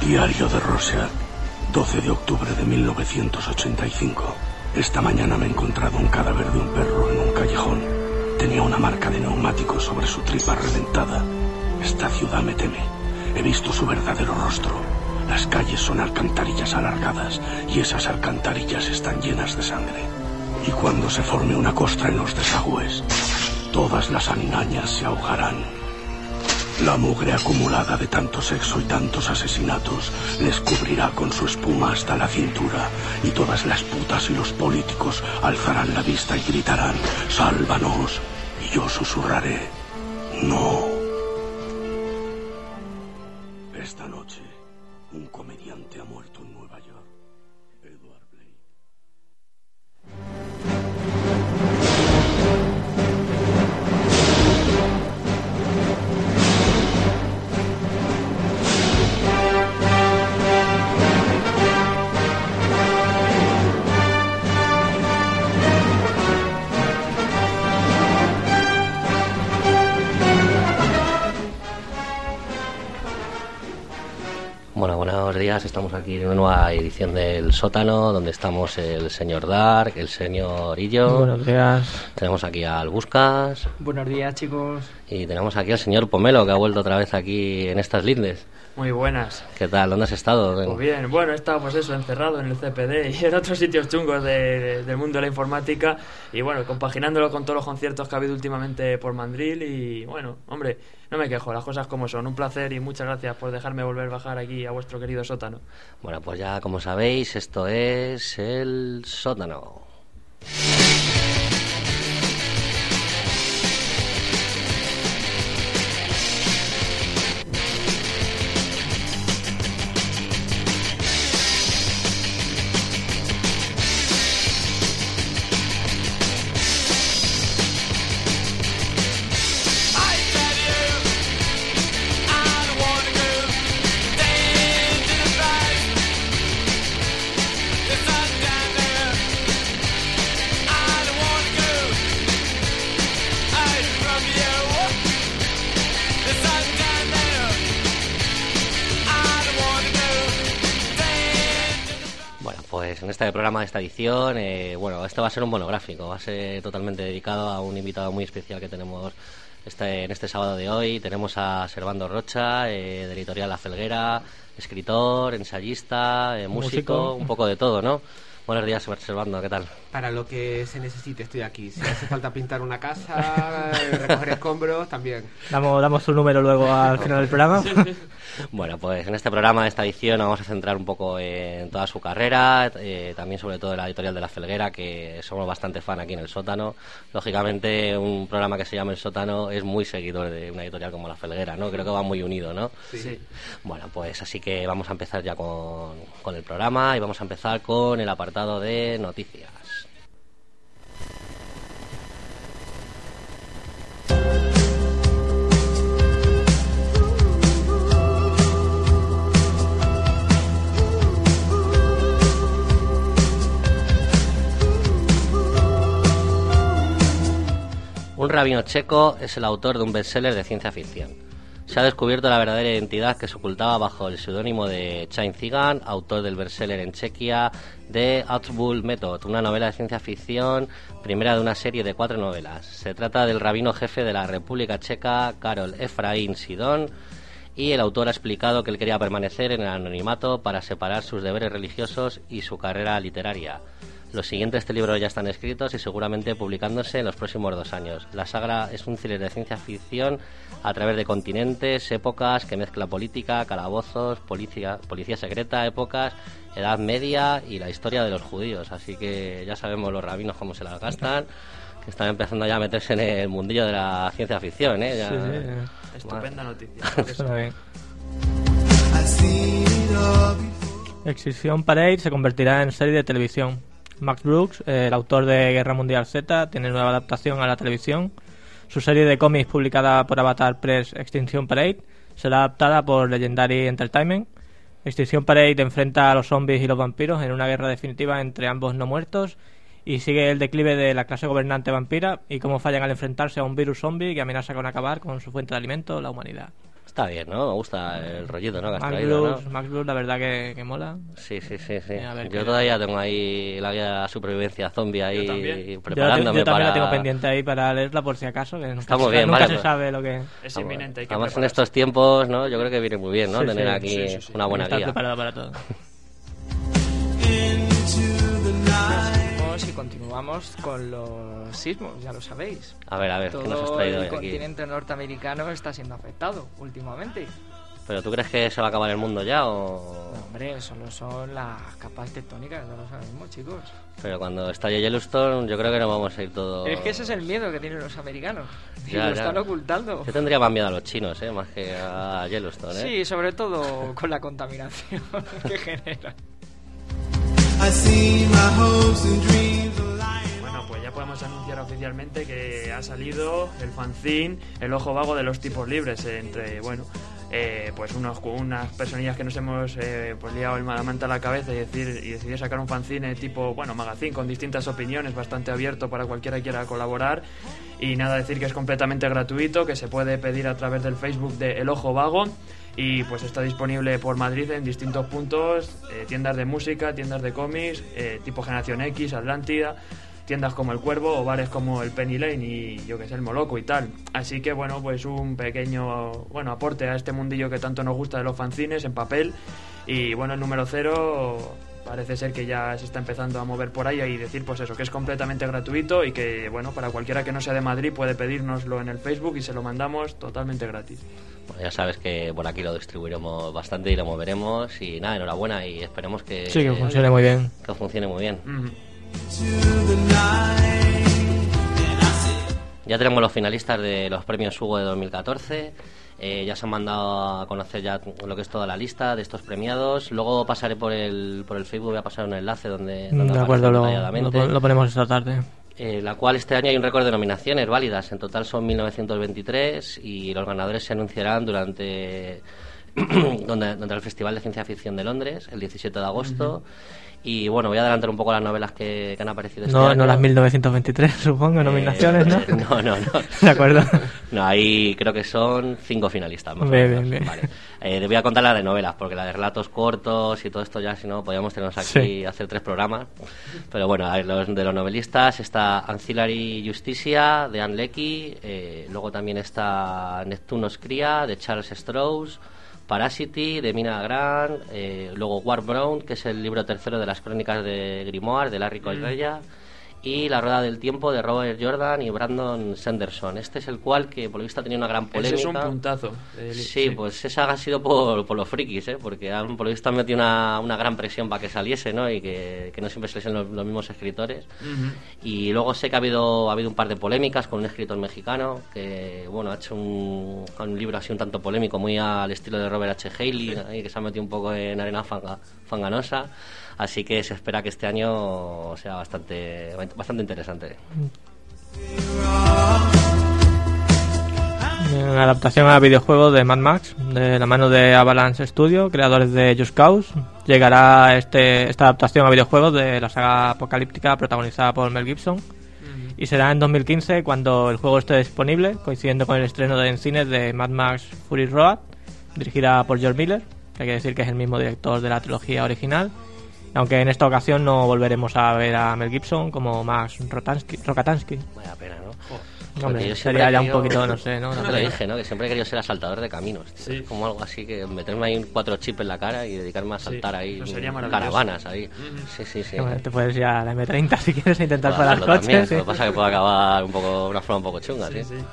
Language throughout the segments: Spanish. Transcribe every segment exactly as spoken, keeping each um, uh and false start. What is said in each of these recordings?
Diario de Rorschach, doce de octubre de mil novecientos ochenta y cinco. Esta mañana me he encontrado un cadáver de un perro en un callejón. Tenía una marca de neumático sobre su tripa reventada. Esta ciudad me teme. He visto su verdadero rostro. Las calles son alcantarillas alargadas y esas alcantarillas están llenas de sangre. Y cuando se forme una costra en los desagües, todas las animañas se ahogarán. La mugre acumulada de tanto sexo y tantos asesinatos les cubrirá con su espuma hasta la cintura, y todas las putas y los políticos alzarán la vista y gritarán: ¡sálvanos! Y yo susurraré: ¡no! Esta noche, un comediante ha muerto en Nueva York. Edward Blake. Bueno, buenos días, estamos aquí en una nueva edición del Sótano, donde estamos el señor Dark, el señor Illo. Buenos días. Tenemos aquí al Buscas. Buenos días, chicos. Y tenemos aquí al señor Pomelo, que ha vuelto otra vez aquí en estas lindes. Muy buenas. ¿Qué tal? ¿Dónde has estado? Pues bien, bueno, he estado pues eso, encerrado en el C P D y en otros sitios chungos de, de, del mundo de la informática, y bueno, compaginándolo con todos los conciertos que ha habido últimamente por Mandril, y bueno, hombre, no me quejo, las cosas como son. Un placer y muchas gracias por dejarme volver a bajar aquí a vuestro querido sótano. Bueno, pues ya como sabéis, esto es el Sótano. En este programa, de esta edición, eh, bueno, esto va a ser un monográfico, va a ser totalmente dedicado a un invitado muy especial que tenemos este, en este sábado de hoy. Tenemos a Servando Rocha, eh, de Editorial La Felguera, escritor, ensayista, eh, músico, músico, un poco de todo, ¿no? Buenos días, Servando, ¿qué tal? Para lo que se necesite estoy aquí. Si hace falta pintar una casa, recoger escombros, también. Damos, damos su número luego al final del programa. Bueno, pues en este programa, de esta edición, vamos a centrar un poco en toda su carrera, eh, también sobre todo en la editorial de La Felguera, que somos bastante fan aquí en el Sótano. Lógicamente, un programa que se llama El Sótano es muy seguidor de una editorial como La Felguera, ¿no? Creo que va muy unido, ¿no? Sí. sí. Bueno, pues así que vamos a empezar ya con, con el programa, y vamos a empezar con el apartado de noticias. Un rabino checo es el autor de un bestseller de ciencia ficción. Se ha descubierto la verdadera identidad que se ocultaba bajo el seudónimo de Chaim Zigan, autor del bestseller en Chequia de Outbull Method, una novela de ciencia ficción, primera de una serie de cuatro novelas. Se trata del rabino jefe de la República Checa, Karol Efraín Sidon, y el autor ha explicado que él quería permanecer en el anonimato para separar sus deberes religiosos y su carrera literaria. Los siguientes de este libro ya están escritos y seguramente publicándose en los próximos dos años. La saga es un thriller de ciencia ficción a través de continentes, épocas, que mezcla política, calabozos, policía, policía secreta, épocas, Edad Media y la historia de los judíos. Así que ya sabemos los rabinos cómo se las gastan, que están empezando ya a meterse en el mundillo de la ciencia ficción, ¿eh? Ya... Sí, sí. Estupenda noticia. Extinction Parade se convertirá en serie de televisión. Max Brooks, eh, el autor de Guerra Mundial Z, tiene nueva adaptación a la televisión. Su serie de cómics publicada por Avatar Press, Extinction Parade, será adaptada por Legendary Entertainment. Extinction Parade enfrenta a los zombies y los vampiros en una guerra definitiva entre ambos no muertos, y sigue el declive de la clase gobernante vampira y cómo fallan al enfrentarse a un virus zombie que amenaza con acabar con su fuente de alimento, la humanidad. Está bien, ¿no? Me gusta el rollito, ¿no? Que has Max traído, Blues, ¿no? Max Blues, la verdad que, que mola. Sí, sí, sí, sí. A ver Yo qué- todavía tengo ahí la guía de la supervivencia zombie ahí también. Yo, la te- preparándome yo también para... la tengo pendiente ahí para leerla por si acaso, que nunca, Está muy se, bien, nunca vale, se pues. sabe lo que... Es Ah, inminente, hay que Además en prepararse. estos tiempos, ¿no? Yo creo que viene muy bien, ¿no? Sí, Tener sí. aquí Sí, sí, sí. una buena Estar guía. preparado para todo. Y continuamos con los sismos, ya lo sabéis. A ver, a ver, ¿qué nos has Todo traído el hoy aquí? continente norteamericano está siendo afectado últimamente. ¿Pero tú crees que se va a acabar el mundo ya o...? No, hombre, solo son las capas tectónicas, ya lo sabemos, chicos. Pero cuando estalle Yellowstone yo creo que nos vamos a ir todos... Es que ese es el miedo que tienen los americanos. Y Ya, lo ya. están ocultando. Yo tendría más miedo a los chinos, ¿eh? Más que a Yellowstone, ¿eh? Sí, sobre todo con la contaminación que genera. Bueno, pues ya podemos anunciar oficialmente que ha salido el fanzine El Ojo Vago de los Tipos Libres, entre, bueno, eh, pues unos, unas personillas que nos hemos eh, pues liado el la manta a la cabeza y, decir, y decidir sacar un fanzine tipo, bueno, magazine con distintas opiniones, bastante abierto para cualquiera que quiera colaborar. Y nada, decir que es completamente gratuito, que se puede pedir a través del Facebook de El Ojo Vago. Y pues está disponible por Madrid en distintos puntos, eh, tiendas de música, tiendas de cómics, eh, tipo Generación X, Atlántida, tiendas como El Cuervo o bares como el Penny Lane y yo que sé, el Moloco y tal. Así que bueno, pues un pequeño bueno aporte a este mundillo que tanto nos gusta de los fanzines en papel. Y bueno, el número cero parece ser que ya se está empezando a mover por ahí y decir pues eso, que es completamente gratuito y que bueno, para cualquiera que no sea de Madrid puede pedírnoslo en el Facebook y se lo mandamos totalmente gratis. Bueno, ya sabes que por aquí lo distribuiremos bastante y lo moveremos. Y nada, enhorabuena y esperemos que... Sí, que funcione muy bien. Que funcione muy bien. Ujú. Ya tenemos los finalistas de los premios Hugo de dos mil catorce. Eh, ya se han mandado a conocer ya lo que es toda la lista de estos premiados. Luego pasaré por el por el Facebook, voy a pasar un enlace donde, donde De acuerdo, aparece lo, detalladamente. lo, lo ponemos esta tarde. Eh, la cual este año hay un récord de nominaciones válidas. En total son mil novecientos veintitrés y los ganadores se anunciarán durante donde, donde el Festival de Ciencia Ficción de Londres, el diecisiete de agosto. Uh-huh. Y bueno, voy a adelantar un poco las novelas que, que han aparecido este no, año. No las mil novecientos veintitrés, supongo, Eh, nominaciones, ¿no? No, no, no. De acuerdo. No, ahí creo que son cinco finalistas. Más Bien, o menos. bien, bien. Vale. Eh, te voy a contar las de novelas, porque la de relatos cortos y todo esto ya, si no, podríamos tenernos aquí Sí. a hacer tres programas. Pero bueno, a ver, los, de los novelistas está Ancillary Justicia, de Anne Leckie, eh, luego también está Neptunos Cría, de Charles Strouse, Parasity, de Mina Grant, eh, luego War Brown, que es el libro tercero de las crónicas de Grimoire, de Larry Colbella, y La Rueda del Tiempo, de Robert Jordan y Brandon Sanderson. Este es el cual, que por lo visto ha tenido una gran polémica. Ese es un puntazo. El- Sí, pues esa ha sido por, por los frikis, ¿eh? Porque han, por lo visto han metido una, una gran presión para que saliese, ¿no? Y que, que no siempre saliesen los, los mismos escritores. Ujú. Y luego sé que ha habido, ha habido un par de polémicas con un escritor mexicano que, bueno, ha hecho un, un libro así un tanto polémico, muy al estilo de Robert H. Haley, ahí, que se ha metido un poco en arena fanga, fanganosa. Así que se espera que este año sea bastante, bastante interesante. Una adaptación a videojuegos de Mad Max, de la mano de Avalanche Studio, creadores de Just Cause. Llegará este, esta adaptación a videojuegos de la saga apocalíptica protagonizada por Mel Gibson. Y será en dos mil quince cuando el juego esté disponible, coincidiendo con el estreno de en cines de Mad Max Fury Road, dirigida por George Miller, que hay que decir que es el mismo director de la trilogía original. Aunque en esta ocasión no volveremos a ver a Mel Gibson como Max Rotansky, Rokatansky. Vaya pena, ¿no? Hombre, Porque yo siempre sería he ya un querido- poquito, no sé, ¿no? Yo te lo dije, ¿no? Que siempre he querido ser asaltador de caminos. Tío. Sí. Es como algo así que meterme ahí cuatro chips en la cara y dedicarme a Sí, saltar ahí eso sería maravilloso. caravanas ahí. Ujú. Sí, sí, sí. Bueno, te puedes ir a la eme treinta si quieres a intentar Puedo parar hacerlo coches. también, sí. Lo que pasa es que puede acabar un poco, una forma un poco chunga, Sí, tío. sí.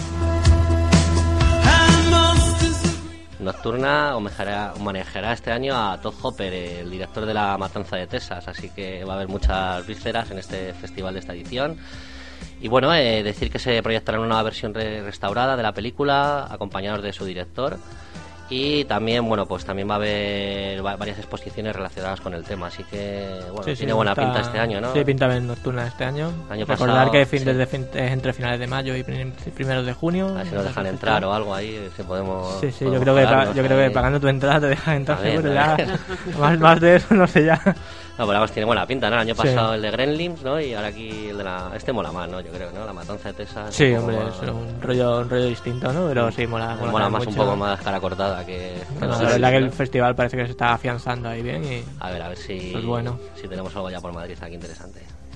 Nocturna homenajeará, homenajeará este año a Todd Hopper, el director de La Matanza de Texas, así que va a haber muchas vísceras en este festival de esta edición. Y bueno, eh, decir que se proyectará una nueva versión re- restaurada de la película, acompañados de su director. Y también, bueno, pues también va a haber va- varias exposiciones relacionadas con el tema, así que, bueno, Sí, sí, tiene buena está- pinta este año, ¿no? Sí, pinta bien nocturna este año. Año Recordar pasado, que fin, sí. desde fin- es entre finales de mayo y prim- primeros de junio. A ver si nos la dejan fecha. entrar o algo ahí, si podemos... Sí, sí, yo podemos creo, que, pa- pagarnos yo creo que ahí. pagando tu entrada te dejan entrar A ver, seguro. a Ya, ver. más, más de eso no sé ya. No, pero vamos, tiene buena pinta, ¿no? El año Sí. pasado el de Gremlins, ¿no? Y ahora aquí el de la... Este mola más, ¿no? Yo creo, ¿no? La matanza de Texas. Sí, un poco hombre, más- es un rollo, un rollo distinto, ¿no? Pero sí, mola, mola, Mola también más, un mucho. poco más cara cortada que... que No, los la verdad que el ¿no? festival parece que se está afianzando ahí bien y... A ver, a ver si... Pues bueno. Si tenemos algo ya por Madrid aquí interesante.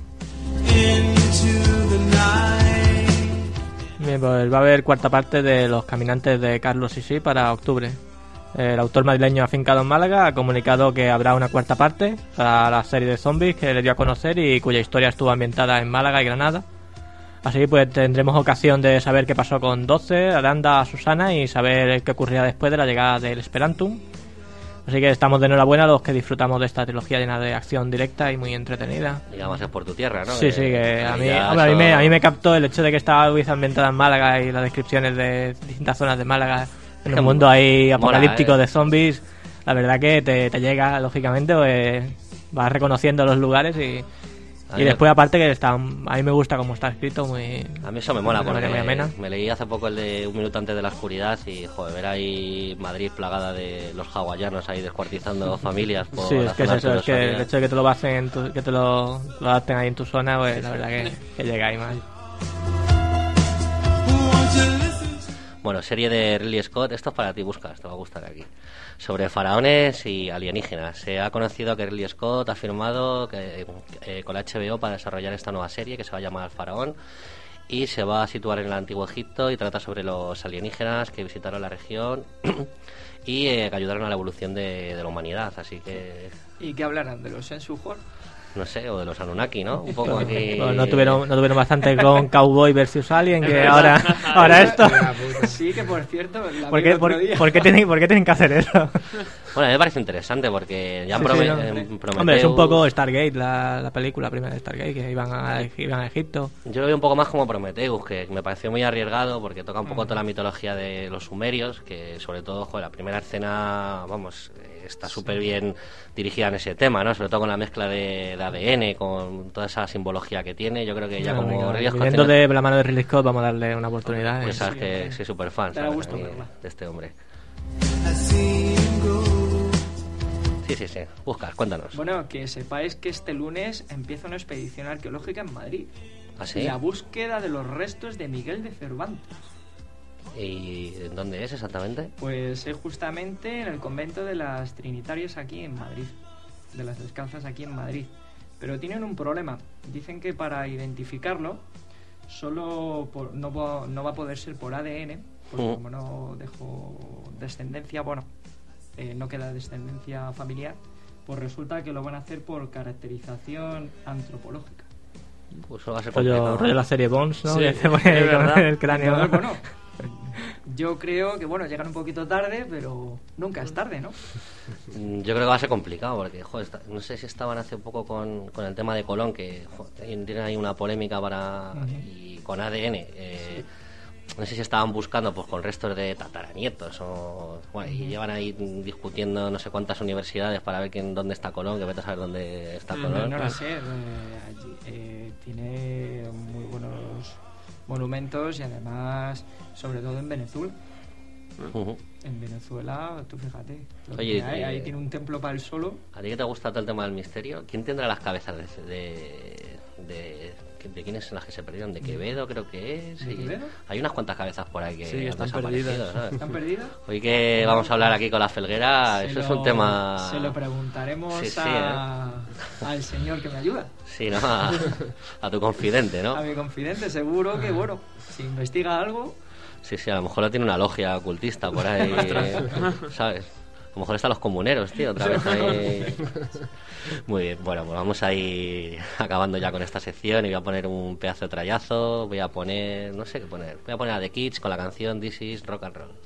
Bien, pues va a haber cuarta parte de Los Caminantes de Carlos Sisi para octubre. El autor madrileño afincado en Málaga ha comunicado que habrá una cuarta parte para la serie de zombies que le dio a conocer y cuya historia estuvo ambientada en Málaga y Granada. Así pues tendremos ocasión de saber qué pasó con Doce, Aranda, Susana y saber qué ocurrirá después de la llegada del Esperantum. Así que estamos de enhorabuena a los que disfrutamos de esta trilogía llena de acción directa y muy entretenida. Digamos, es por tu tierra, ¿no? Sí, sí, que a mí, ya hombre, a, mí eso- me, a mí me captó el hecho de que estaba hubiese ambientada en Málaga y las descripciones de distintas zonas de Málaga en un mundo ahí apocalíptico Mola, ¿eh? de zombies. La verdad que te, te llega, lógicamente, pues, vas reconociendo los lugares y, A y mí- después aparte que está, a mí me gusta cómo está escrito, muy... A mí eso me mola de porque manera muy amena. me leí hace poco el de Un minuto antes de la oscuridad y, joder, ver ahí Madrid plagada de los hawaianos ahí descuartizando familias por Sí, es la que es zona eso, es que el Soria. hecho de que te lo basen, en tu- que te lo, lo adapten ahí en tu zona, pues la verdad que, que llega ahí más. Bueno, serie de Ridley Scott, esto es para ti, busca, te va a gustar aquí. Sobre faraones y alienígenas. Se ha conocido que Ridley Scott ha firmado que, eh, con la H B O para desarrollar esta nueva serie que se va a llamar El Faraón y se va a situar en el Antiguo Egipto y trata sobre los alienígenas que visitaron la región y eh, que ayudaron a la evolución de, de la humanidad. Así que, ¿Y qué hablarán? ¿De los Sensuhor? no sé, o de los Anunnaki, ¿no? Un poco aquí... Pues no tuvieron, no tuvieron bastante con Cowboy versus Alien, que ahora, ahora esto... Sí, que por cierto, la ¿Por vi qué, el por, otro día. por qué tienen, ¿Por qué tienen que hacer eso? Bueno, a mí me parece interesante porque ya en Sí, Prome- sí, no. en Prometheus... Hombre, es un poco Stargate, la, la película primera de Stargate, que iban a, iban a Egipto. Yo lo veo un poco más como Prometheus, que me pareció muy arriesgado porque toca un poco Mm. toda la mitología de los sumerios, que sobre todo, joder, la primera escena, vamos, eh, está súper bien dirigida en ese tema, ¿no? Sobre todo con la mezcla de, de A D N, con toda esa simbología que tiene. Yo creo que ya Bueno, como venga, Ridley Scott viniendo tiene- de la mano de Ridley Scott, vamos a darle una oportunidad. pues ¿eh? sabes Sí, que hombre. soy súper fan, Te da ¿sabes? gusto A mí, verla. de este hombre. Sí, sí, sí. Buscas, cuéntanos. Bueno, que sepáis que este lunes empieza una expedición arqueológica en Madrid. ¿Ah, sí? La búsqueda de los restos de Miguel de Cervantes. ¿Y dónde es exactamente? Pues es justamente en el convento de las Trinitarias aquí en Madrid. De las Descalzas aquí en Madrid. Pero tienen un problema. Dicen que para identificarlo solo por- no, va- no va a poder ser por A D N, porque Mm. como no dejó descendencia, bueno, eh, no queda descendencia familiar, pues resulta que lo van a hacer por caracterización antropológica. Pues eso va a ser Rollo, complicado. rollo la serie Bones, ¿no? Sí, Que se pone es con verdad. el cráneo. Entonces, bueno, yo creo que, bueno, llegan un poquito tarde, pero nunca es tarde, ¿no? Mm, Yo creo que va a ser complicado porque, joder, está- no sé si estaban hace poco con, con el tema de Colón, que joder, tienen ahí una polémica para y con A D N. eh, no sé si estaban buscando pues con restos de tataranietos o bueno, y llevan ahí discutiendo no sé cuántas universidades para ver quién dónde está Colón, que vete a saber dónde está Mm, Colón. No lo sé, eh, allí, eh, tiene muy buenos monumentos y además, sobre todo en Venezuela. Ujú. En Venezuela, tú fíjate, lo Oye, que hay, eh, ahí tiene un templo para el solo. ¿A ti que te gusta todo el tema del misterio? ¿Quién tendrá las cabezas de, de, de, de quiénes son las que se perdieron? ¿De Quevedo creo que es? ¿De Y Quevedo? Hay unas cuantas cabezas por ahí que Sí, han están desaparecido, perdidas. ¿sabes? ¿Están perdidas? Hoy que vamos a hablar aquí con la Felguera, Se eso es lo- un tema... Se lo preguntaremos Sí, sí, a- al señor que me ayuda. Sí, ¿no? A, a tu confidente, ¿no? A mi confidente, seguro que, bueno, si investiga algo, Sí, sí, a lo mejor lo tiene una logia ocultista por ahí, ¿sabes? A lo mejor están los comuneros, tío, otra vez ahí. Muy bien, bueno, pues vamos a ir acabando ya con esta sección y voy a poner un pedazo de trayazo, voy a poner, no sé qué poner, voy a poner a The Kids con la canción This is Rock and Roll.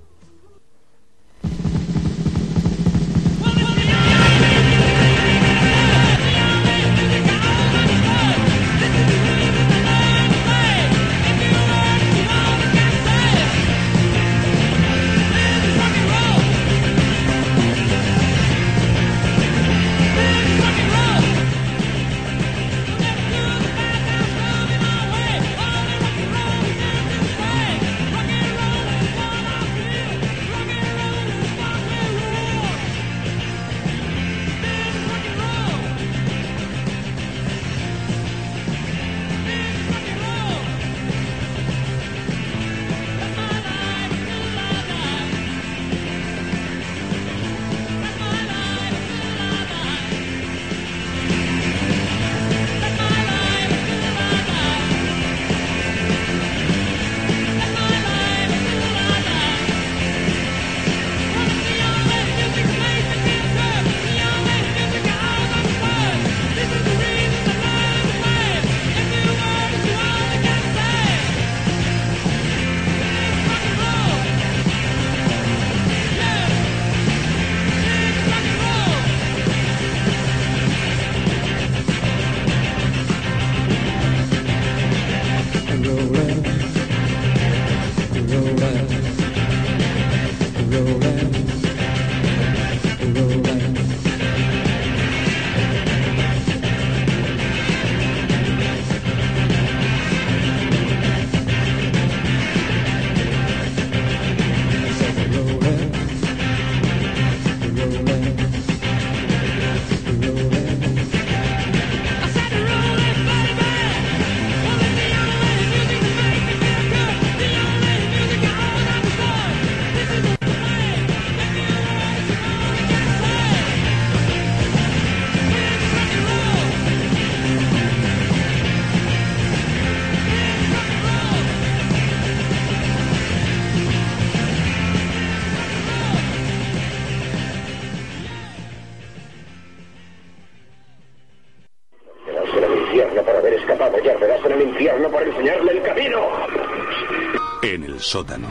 En el sótano.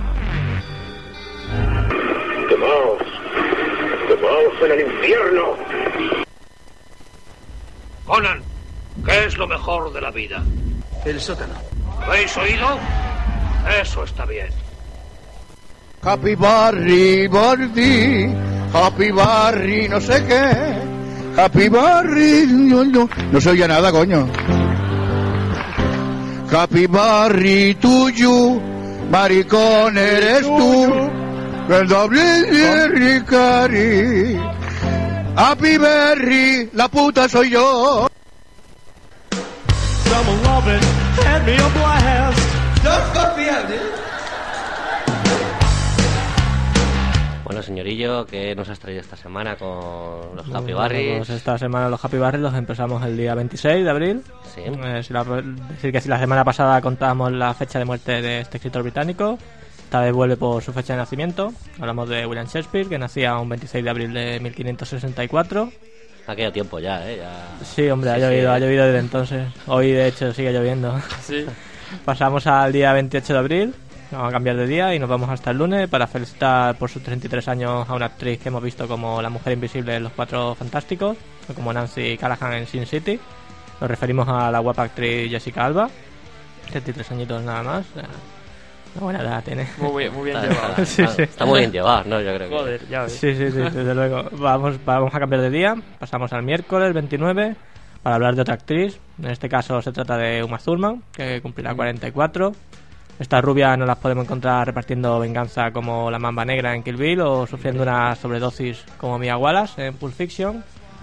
¡Quemaos! ¡Quemaos en el infierno! Conan, ¿qué es lo mejor de la vida? El sótano. ¿Habéis oído? Eso está bien. Happy Barry, Bardi, Happy Barry, no sé qué. Happy Barry, no, no, no se oye nada, coño. Happy Barry tuyo, maricón eres tú. El doble de Ricari. Happy Barry, la puta soy yo. Some love it, hand me a blast. Don't fuck me out, dude. Bueno, señorillo, ¿qué nos has traído esta semana con los Happy Bueno, Barrys? pues esta semana los Happy Barrys los empezamos el día veintiséis de abril. Sí. Eh, si la- decir que si la semana pasada contábamos la fecha de muerte de este escritor británico, esta vez vuelve por su fecha de nacimiento. Hablamos de William Shakespeare, que nacía un veintiséis de abril de mil quinientos sesenta y cuatro. Ha quedado tiempo ya, ¿eh? Ya... Sí, hombre, Sí, ha llovido, sí. ha llovido desde entonces. Hoy, de hecho, sigue lloviendo. Sí. Pasamos al día veintiocho de abril. Vamos a cambiar de día y nos vamos hasta el lunes para felicitar por sus treinta y tres años a una actriz que hemos visto como la mujer invisible en Los Cuatro Fantásticos, o como Nancy Callahan en Sin City. Nos referimos a la guapa actriz Jessica Alba, treinta y tres añitos nada más. O sea, una buena edad tiene. Muy bien, muy bien Está, llevado. está- Sí, está- sí. está muy bien llevado, ¿no? Yo creo que... Joder, ya ves. Sí, sí, sí, desde luego. Vamos, vamos a cambiar de día. Pasamos al miércoles veintinueve para hablar de otra actriz. En este caso se trata de Uma Thurman, que cumplirá cuarenta y cuatro. Estas rubias no las podemos encontrar repartiendo venganza como la Mamba Negra en Kill Bill o sufriendo una sobredosis como Mia Wallace en Pulp Fiction.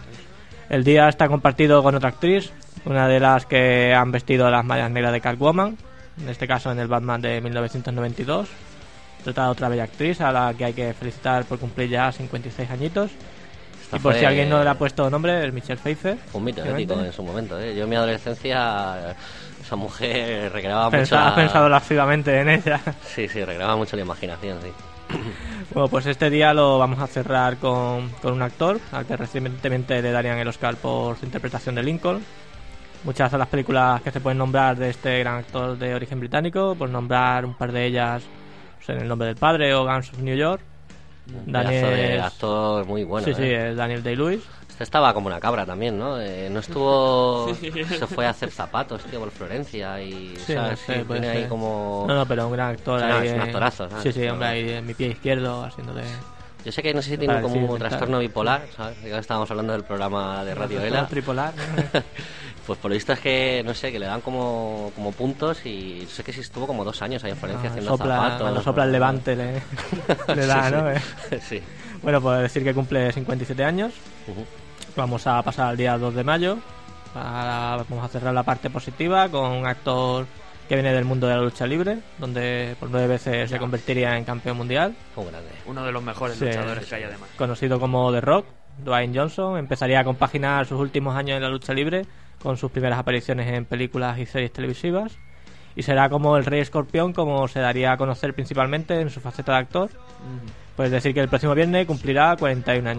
El día está compartido con otra actriz, una de las que han vestido las mallas negras de Catwoman, en este caso en el Batman de mil novecientos noventa y dos. Trata de otra bella actriz a la que hay que felicitar por cumplir ya cincuenta y seis añitos. Esta Y por fue si alguien no le ha puesto nombre, es Michelle Pfeiffer. un mito obviamente. ético en su momento, ¿eh? Yo en mi adolescencia, esa mujer recreaba Pensa- mucho... Has la- pensado lascivamente en ella. Sí, sí, recreaba mucho la imaginación, sí. Bueno, pues este día lo vamos a cerrar con, con un actor al que recientemente le darían el Oscar por su interpretación de Lincoln. Muchas de las películas que se pueden nombrar de este gran actor de origen británico, por nombrar un par de ellas, pues, En el nombre del padre o Guns of New York. Un pedazo de actor muy bueno, Sí, sí, ¿eh? es Daniel Day-Lewis. Este estaba como una cabra también, ¿no? Eh, no estuvo... Se fue a hacer zapatos, tío, por Florencia y... Sí, ¿sabes? no sé, Sí, puede tiene ahí ser. como... No, no, pero un gran actor. Sí, no, ahí, es un eh, actorazo, ¿sabes? Sí, sí, No. hombre, ahí en mi pie izquierdo, haciendo de... Yo sé que no sé si tiene Para como decir, un tal. trastorno bipolar, ¿sabes? Ya que estábamos hablando del programa de Radio Vela. Tripolar. Pues por lo visto es que, no sé, que le dan como, como puntos y sé que sí estuvo como dos años ahí en Florencia haciendo sopla, zapatos. cuando sopla el levante le, le da, Sí, ¿no? sí. Eh. Sí. Bueno, pues decir que cumple cincuenta y siete años. Ujú. Vamos a pasar al día dos de mayo. Para- vamos a cerrar la parte positiva con un actor que viene del mundo de la lucha libre, donde por nueve veces se convertiría en campeón mundial. Un grande. Uno de los mejores Sí. luchadores que hay además. Conocido como The Rock, Dwayne Johnson, empezaría a compaginar sus últimos años en la lucha libre con sus primeras apariciones en películas y series televisivas. Y será como el Rey Escorpión, como se daría a conocer principalmente en su faceta de actor. Pues decir que el próximo viernes cumplirá cuarenta y un años.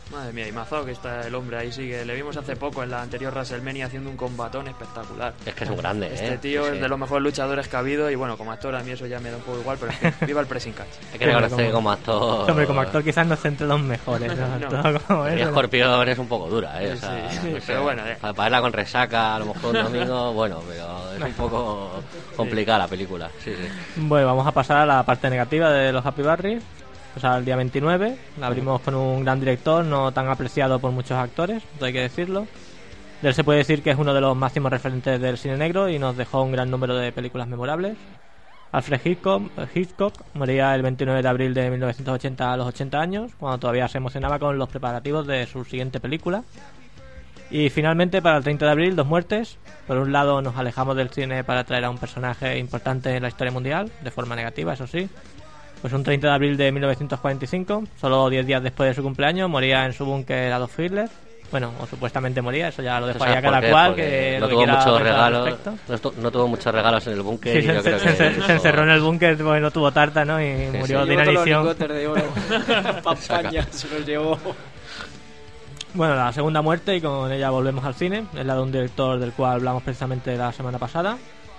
Madre mía, y mazado que está el hombre ahí, sigue. Le vimos hace poco en la anterior WrestleMania haciendo un combatón espectacular. Es que es un grande, Este ¿eh? tío Sí, es sí. de los mejores luchadores que ha habido y bueno, como actor a mí eso ya me da un poco igual, pero es que viva el pressing catch. Hay que reconocer que como actor... Hombre, como actor quizás no esté entre los mejores. ¿no? No. Todo como Y eso, ¿no? Escorpión es un poco dura, ¿eh? O sea, Sí, sí, no sé, pero bueno, eh. Para verla con resaca, a lo mejor un domingo, bueno, pero es un poco complicada la película. Sí, sí. Bueno, vamos a pasar a la parte negativa de los Happy Barris. Pues al día veintinueve, la abrimos con un gran director, no tan apreciado por muchos actores, todo hay que decirlo. De él se puede decir que es uno de los máximos referentes del cine negro y nos dejó un gran número de películas memorables. Alfred Hitchcock, Hitchcock moría el veintinueve de abril de mil novecientos ochenta a los ochenta años, cuando todavía se emocionaba con los preparativos de su siguiente película. Y finalmente, para el treinta de abril, dos muertes. Por un lado, nos alejamos del cine para traer a un personaje importante en la historia mundial, de forma negativa, eso sí. Pues un treinta de abril de mil novecientos cuarenta y cinco, solo diez días después de su cumpleaños, moría en su búnker Adolf Hitler. Bueno, o supuestamente moría, eso ya lo dejo ahí a cada cual, que no lo que tuvo quiera muchos pensar al regalos, respecto. no, estu- no tuvo muchos regalos en el búnker. Sí, y se, yo se- creo se- que se- eso- se encerró en el búnker porque no tuvo tarta, ¿no? Y Sí, murió sí. de Llevó todos los inanición. lingotes de oro pa' España, se los llevó. Bueno, la segunda muerte, y con ella volvemos al cine, es la de un director del cual hablamos precisamente la semana pasada,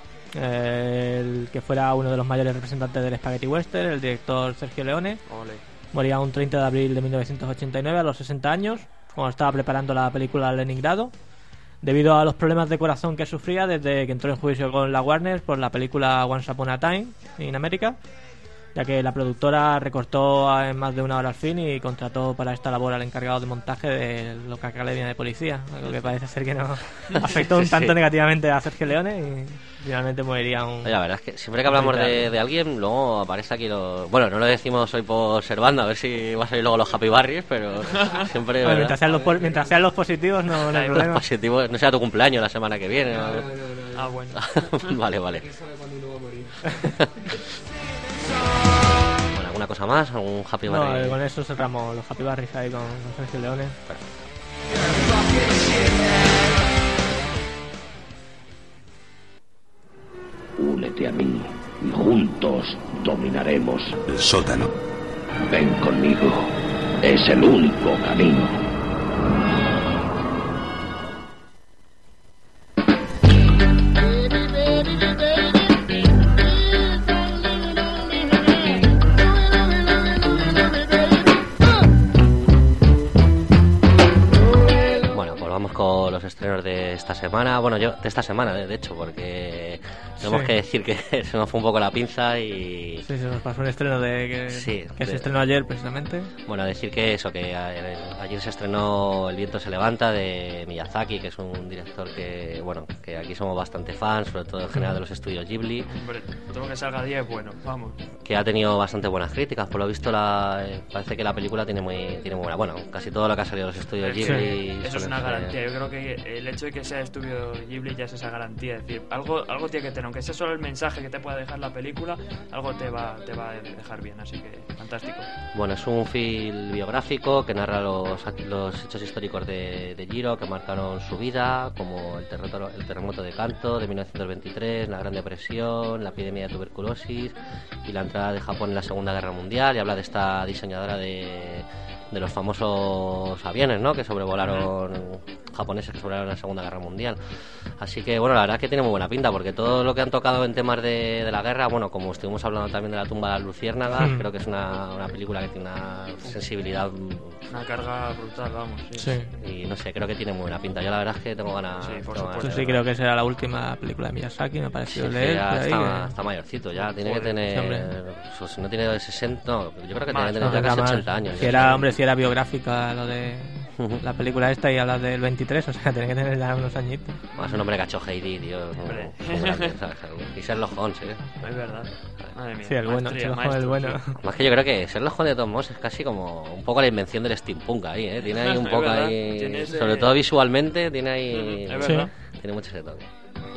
eh, el que fuera uno de los mayores representantes del Spaghetti Western, el director Sergio Leone. Ole. Moría un treinta de abril de mil novecientos ochenta y nueve a los sesenta años, cuando estaba preparando la película Leningrado, debido a los problemas de corazón que sufría desde que entró en juicio con la Warner por la película Once Upon a Time in America, ya que la productora recortó en más de una hora al fin y contrató para esta labor al encargado de montaje de Local Academia de Policía, algo que parece ser que no afectó un Sí, tanto sí. negativamente a Sergio Leone y finalmente moriría un... Oye, la verdad es que siempre que hablamos de, de alguien, luego aparece aquí lo... Bueno, no lo decimos hoy por ser banda, a ver si va a salir luego los Happy Barris, pero siempre... Bueno, ¿verdad? mientras, sean los, po- mientras sean los positivos no, no hay Los problema. positivos, no sea tu cumpleaños la semana que viene. No, ¿no? no, no, no, no. Ah, bueno. Vale, vale. ¿Quién sabe cuándo uno va a morir? Bueno, ¿alguna cosa más? ¿Algún Happy No, Barris? eh, con eso cerramos los Happy Barris ahí con, con Sergio Leone. Únete a mí y juntos dominaremos. El sótano. Ven conmigo. Es el único camino. Bueno, pues vamos con los estrenos de esta semana. Bueno, yo de esta semana, de de hecho, porque tenemos Sí. que decir que se nos fue un poco la pinza y... Sí, se nos pasó un estreno de que, Sí, que de- se estrenó ayer precisamente. Bueno, decir que eso, que a- ayer se estrenó El viento se levanta de Miyazaki, que es un director que, bueno, que aquí somos bastante fans, sobre todo en general de los estudios Ghibli, Hombre, todo lo que salga diez es bueno, vamos. que ha tenido bastante buenas críticas. Por lo visto, la, eh, parece que la película tiene muy, tiene muy buena. Bueno, casi todo lo que ha salido de los estudios Sí, Ghibli. eso es suele una ser- garantía. Yo creo que el hecho de que sea estudio Ghibli ya es esa garantía. Es decir, algo, algo tiene que tener, aunque sea solo el mensaje que te pueda dejar la película, algo te va, te va a dejar bien. Así que fantástico. Bueno, es un film biográfico que narra los, los hechos históricos de, de Jiro que marcaron su vida, como el terremoto, el terremoto de Kanto de mil novecientos veintitrés, la Gran Depresión, la epidemia de tuberculosis y la entrada de Japón en la Segunda Guerra Mundial. Y habla de esta diseñadora de, de los famosos aviones, ¿no?, que sobrevolaron, japoneses que sobrevolaron en la Segunda Guerra Mundial. Así que, bueno, la verdad es que tiene muy buena pinta, porque todo lo que han tocado en temas de, de la guerra, bueno, como estuvimos hablando también de La tumba de las luciérnagas, Mm. creo que es una, una película que tiene una sensibilidad, Una carga brutal, vamos. Sí. Sí. y no sé, creo que tiene muy buena pinta. Yo la verdad es que tengo ganas. Sí, por tengo ganas supuesto. de Sí, verla. creo que será la última película de Miyazaki, me ha Sí, parecido que leer. ya por ahí, está, que- está mayorcito, ya tiene Joder, que tener, sí, hombre. pues, si no tiene sesenta, no, yo creo que Más, tiene que No, tener ya nada casi más. ochenta años. Si ya. era, hombre, si era biográfica lo de Ujú. la película esta y hablas del veintitrés, o sea, tiene que tener ya unos añitos. Más un hombre que ha hecho Heidi, tío. Hombre. un- un grande, ¿sabes? Y Sherlock Holmes, ¿eh? Es verdad. Madre mía. Sí, el bueno, maestría, Sherlock Holmes, el maestro, bueno. sí. Más que yo creo que Sherlock Holmes de todos modos es casi como un poco la invención del steampunk ahí, ¿eh? Tiene ahí un Es poco verdad, ahí, tiene ese- sobre todo visualmente, tiene ahí, Es Sí. verdad. tiene mucho ese toque.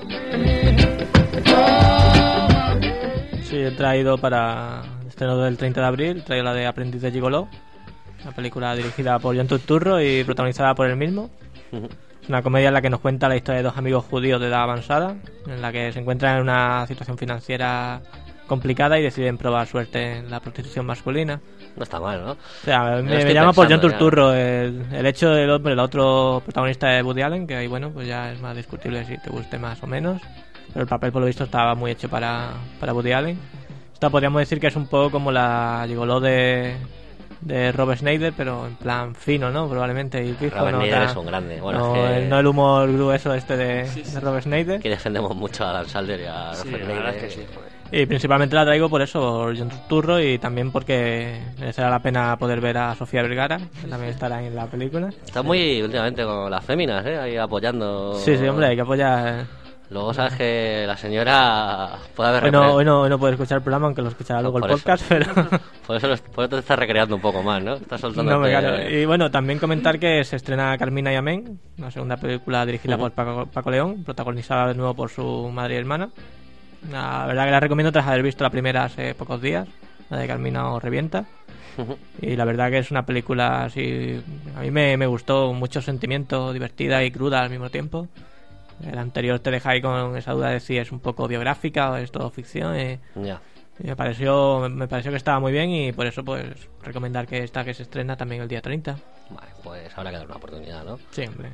Sí, he traído para el estreno del treinta de abril, he traído la de Aprendiz de Gigoló, una película dirigida por John Turturro y protagonizada por él mismo. Es una comedia en la que nos cuenta la historia de dos amigos judíos de edad avanzada, en la que se encuentran en una situación financiera complicada y deciden probar suerte en la prostitución masculina. No está mal, ¿no? O sea, me, Yo me llama por John pensando ya. Turturro el, el hecho del hombre, el otro protagonista de Woody Allen, que ahí, bueno, pues ya es más discutible si te guste más o menos. Pero el papel, por lo visto, estaba muy hecho para, para Woody Allen. Esta podríamos decir que es un poco como la gigoló de, de Rob Schneider, pero en plan fino, ¿no? Probablemente. Y pijo, Robert no, Schneider tan- es un grande. Bueno, no, es que... el- no el humor grueso este de, de Rob Schneider. Que defendemos mucho a Dan Salder y a Sí, Robert la verdad Schneider. es que sí, joder. Y principalmente la traigo por eso, por John Turturro, y también porque merecerá la pena poder ver a Sofía Vergara, que también estará en la película. Está muy últimamente con las féminas, ¿eh? Ahí apoyando. Sí, sí, hombre, hay que apoyar. Luego sabes que la señora puede haber Hoy no, repre- hoy no, hoy no puede escuchar el programa, aunque lo escuchará luego el por eso. podcast, pero... Por eso, lo- por eso te estás recreando un poco más, ¿no? Estás soltando. No, me claro. Y bueno, también comentar que se estrena Carmina y Amén, una segunda película dirigida Ujú. por Paco, Paco León, protagonizada de nuevo por su madre y hermana. La verdad que la recomiendo tras haber visto la primera hace pocos días, la de Carmina os revienta. Y la verdad que es una película así... A mí me, me gustó, mucho sentimiento, divertida y cruda al mismo tiempo. El anterior te deja ahí con esa duda de si es un poco biográfica o es todo ficción. Y, Ya. y me pareció me pareció que estaba muy bien y por eso pues recomendar que esta que se estrena también el día treinta. Vale, pues habrá que dar una oportunidad, ¿no? Sí, hombre.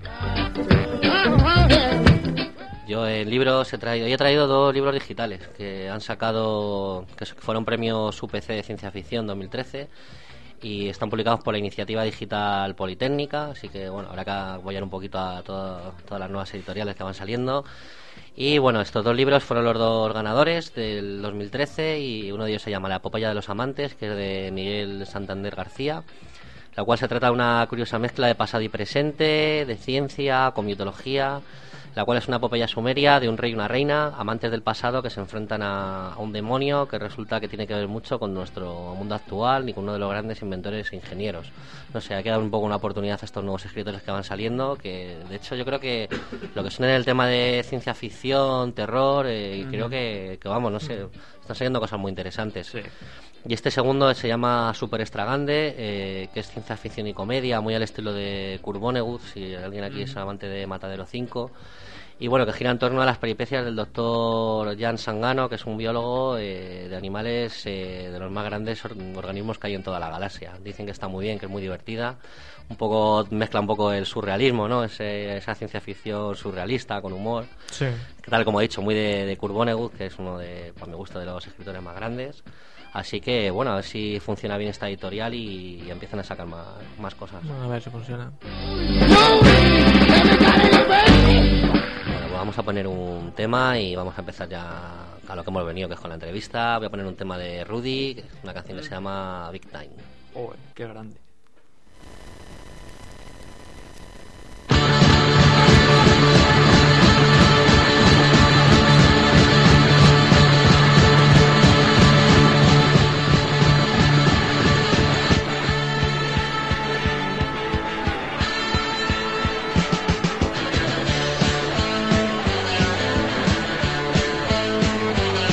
Yo en libros he traído, he traído dos libros digitales que han sacado, que fueron premios U P C de Ciencia Ficción dos mil trece y están publicados por la Iniciativa Digital Politécnica, así que bueno, habrá que apoyar un poquito a todo- todas las nuevas editoriales que van saliendo. Y bueno, estos dos libros fueron los dos ganadores del dos mil trece y uno de ellos se llama La epopeya de los amantes, que es de Miguel Santander García, la cual se trata de una curiosa mezcla de pasado y presente, de ciencia, con mitología, la cual es una epopeya sumeria de un rey y una reina, amantes del pasado, que se enfrentan a, a un demonio que resulta que tiene que ver mucho con nuestro mundo actual ni con uno de los grandes inventores e ingenieros. No sé, hay que dar un poco una oportunidad a estos nuevos escritores que van saliendo, que de hecho yo creo que lo que son en el tema de ciencia ficción, terror, eh, y creo que, que vamos, no sé, están saliendo cosas muy interesantes. Y este segundo se llama Super Extragande, eh, que es ciencia ficción y comedia, muy al estilo de Kurt Vonnegut, si alguien aquí es amante de Matadero cinco. Y bueno, que gira en torno a las peripecias del doctor Jan Sangano, que es un biólogo eh, de animales eh, de los más grandes or- organismos que hay en toda la galaxia. Dicen que está muy bien, que es muy divertida. Un poco mezcla un poco el surrealismo, ¿no? Ese, esa ciencia ficción surrealista, con humor. Sí. Que tal como he dicho, muy de, de Kurt Vonnegut, que es uno de, pues me gusta, de los escritores más grandes. Así que, bueno, a ver si funciona bien esta editorial y, y empiezan a sacar más, más cosas. A ver si funciona. Bueno, pues vamos a poner un tema y vamos a empezar ya a lo que hemos venido, que es con la entrevista. Voy a poner un tema de Rudy, que es una canción que se llama Big Time. Oh, qué grande.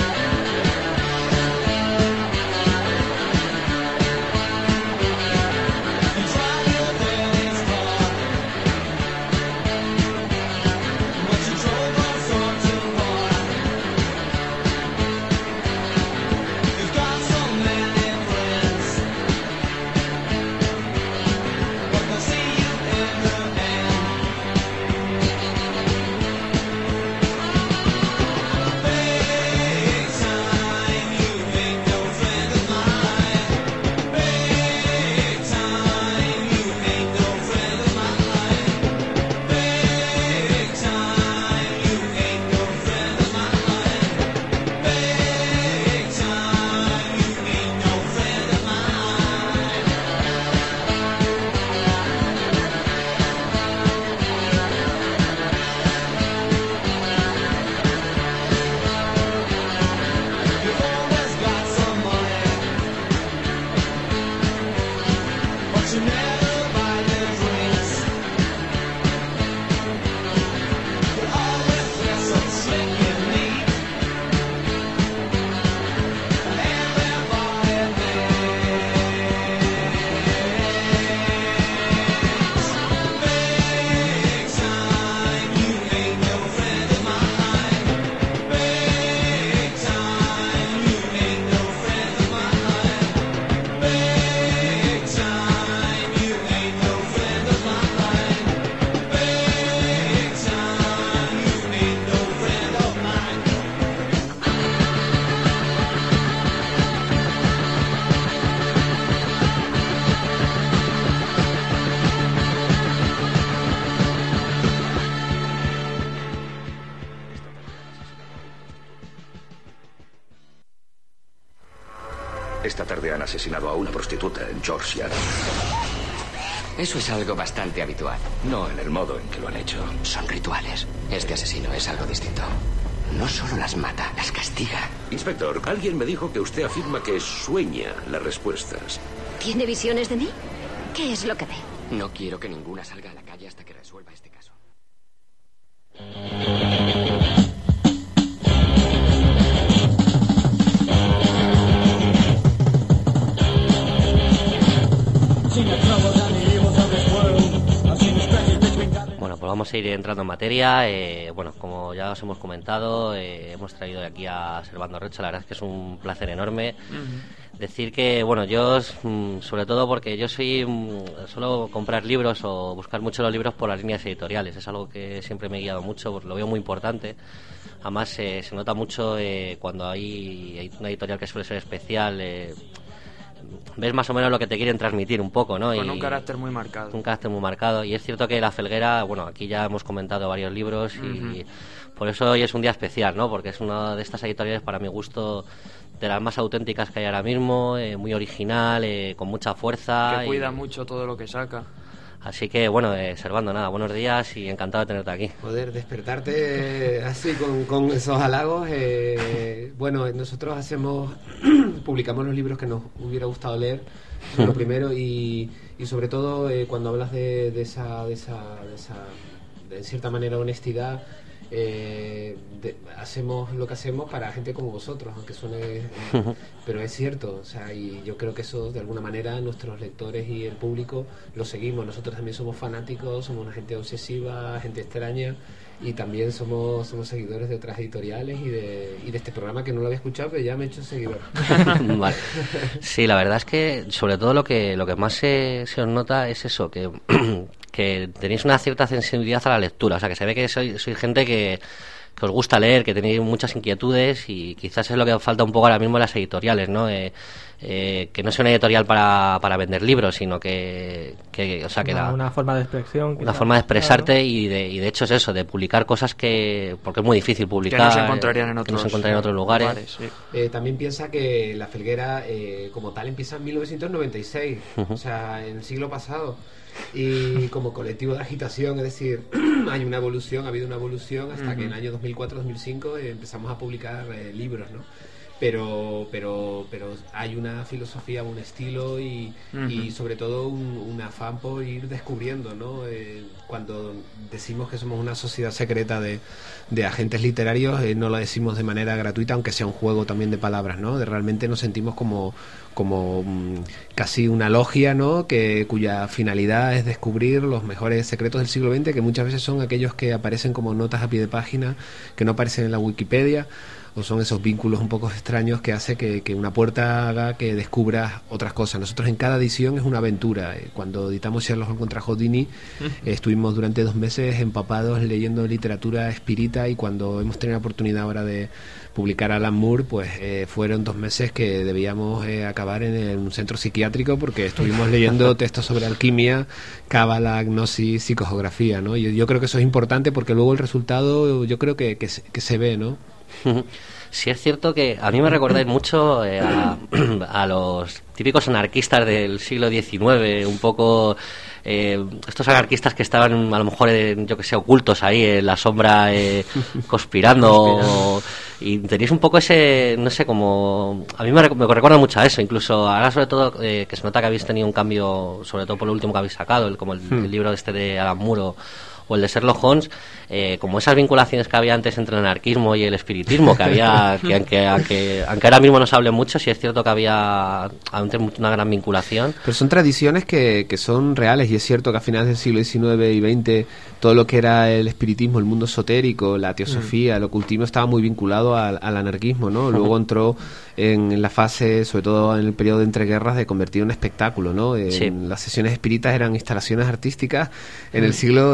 Thank Esta tarde han asesinado a una prostituta en Georgia. Eso es algo bastante habitual. No en el modo en que lo han hecho. Son rituales. Este asesino es algo distinto. No solo las mata, las castiga. Inspector, alguien me dijo que usted afirma que sueña las respuestas. ¿Tiene visiones de mí? ¿Qué es lo que ve? No quiero que ninguna salga a la calle hasta que resuelva este caso. Bueno, pues vamos a ir entrando en materia. Eh, bueno, como ya os hemos comentado, eh, hemos traído de aquí a Servando Rocha. La verdad es que es un placer enorme. Uh-huh. Decir que, bueno, yo, sobre todo porque yo soy, suelo comprar libros o buscar mucho los libros por las líneas editoriales. Es algo que siempre me he guiado mucho, pues lo veo muy importante. Además, eh, se nota mucho eh, cuando hay, hay una editorial que suele ser especial. Eh, ves más o menos lo que te quieren transmitir un poco, ¿no? Con y un carácter muy marcado. Un carácter muy marcado. Y es cierto que La Felguera, bueno, aquí ya hemos comentado varios libros y uh-huh. por eso hoy es un día especial, ¿no? Porque es una de estas editoriales, para mi gusto, de las más auténticas que hay ahora mismo, eh, muy original, eh, con mucha fuerza. Que cuida y... mucho todo lo que saca. Así que, bueno, eh, Servando, nada, buenos días y encantado de tenerte aquí. Poder despertarte así con, con esos halagos. Eh, bueno, nosotros hacemos, publicamos los libros que nos hubiera gustado leer, lo primero, y, y sobre todo eh, cuando hablas de, de esa, de esa, de esa, de cierta manera, honestidad. Eh, de, hacemos lo que hacemos para gente como vosotros, aunque suene eh, pero es cierto, o sea, y yo creo que eso de alguna manera nuestros lectores y el público lo seguimos. Nosotros también somos fanáticos, somos una gente obsesiva, gente extraña, y también somos somos seguidores de otras editoriales y de, y de este programa, que no lo había escuchado, pero ya me he hecho seguidor. Vale. Sí, la verdad es que sobre todo lo que lo que más se, se os nota es eso, que que tenéis una cierta sensibilidad a la lectura, o sea, que se ve que sois, sois gente que, que os gusta leer, que tenéis muchas inquietudes, y quizás es lo que falta un poco ahora mismo en las editoriales, ¿no? Eh, eh, que no sea una editorial para, para vender libros, sino que, que o sea, que una, la, una forma de expresión, una quizás, forma de expresarte, claro. y de, y de hecho es eso, de publicar cosas que, porque es muy difícil publicar, que no se encontrarían en otros, que no se encontrarían en otros lugares. lugares sí. eh, también piensa que La Felguera eh, como tal empieza en mil novecientos noventa y seis, uh-huh. o sea, en el siglo pasado. Y como colectivo de agitación, es decir, hay una evolución, ha habido una evolución hasta uh-huh. que en el año dos mil cuatro dos mil cinco eh, empezamos a publicar eh, libros, ¿no? Pero, pero, pero hay una filosofía, un estilo y, uh-huh. y sobre todo un, un afán por ir descubriendo, ¿no? Eh, cuando decimos que somos una sociedad secreta de, de agentes literarios, eh, no lo decimos de manera gratuita, aunque sea un juego también de palabras, ¿no? De realmente nos sentimos como como um, casi una logia, ¿no? Que cuya finalidad es descubrir los mejores secretos del siglo veinte, que muchas veces son aquellos que aparecen como notas a pie de página, que no aparecen en la Wikipedia, o son esos vínculos un poco extraños que hace que, que una puerta haga que descubras otras cosas. Nosotros en cada edición es una aventura. Cuando editamos Sherlock Holmes contra Houdini, eh, estuvimos durante dos meses empapados leyendo literatura espírita, y cuando hemos tenido la oportunidad ahora de publicar Alan Moore, pues eh, fueron dos meses que debíamos eh, acabar en, el, en un centro psiquiátrico, porque estuvimos leyendo textos sobre alquimia, cábala, gnosis, psicogeografía, ¿no? Y yo creo que eso es importante, porque luego el resultado yo creo que, que, que se ve, ¿no? Sí, es cierto que a mí me recordáis mucho eh, a, a los típicos anarquistas del siglo diecinueve, un poco eh, estos anarquistas que estaban a lo mejor, en, yo que sé, ocultos ahí en la sombra, eh, conspirando, o, y tenéis un poco ese, no sé, como a mí me, me recuerda mucho a eso, incluso ahora sobre todo eh, que se nota que habéis tenido un cambio, sobre todo por lo último que habéis sacado, el, como el, hmm. el libro este de Alan Moore o, o el de Sherlock Holmes, eh, como esas vinculaciones que había antes entre el anarquismo y el espiritismo, que había, que aunque, aunque, aunque ahora mismo no se hable mucho, sí es cierto que había antes una gran vinculación. Pero son tradiciones que, que son reales, y es cierto que a finales del siglo diecinueve y veinte todo lo que era el espiritismo, el mundo esotérico, la teosofía, mm. el ocultismo estaba muy vinculado al, al anarquismo, ¿no? Luego entró en la fase, sobre todo en el periodo de entreguerras, de convertir en un espectáculo, ¿no? En, sí. Las sesiones espíritas eran instalaciones artísticas en mm. el siglo diecinueve,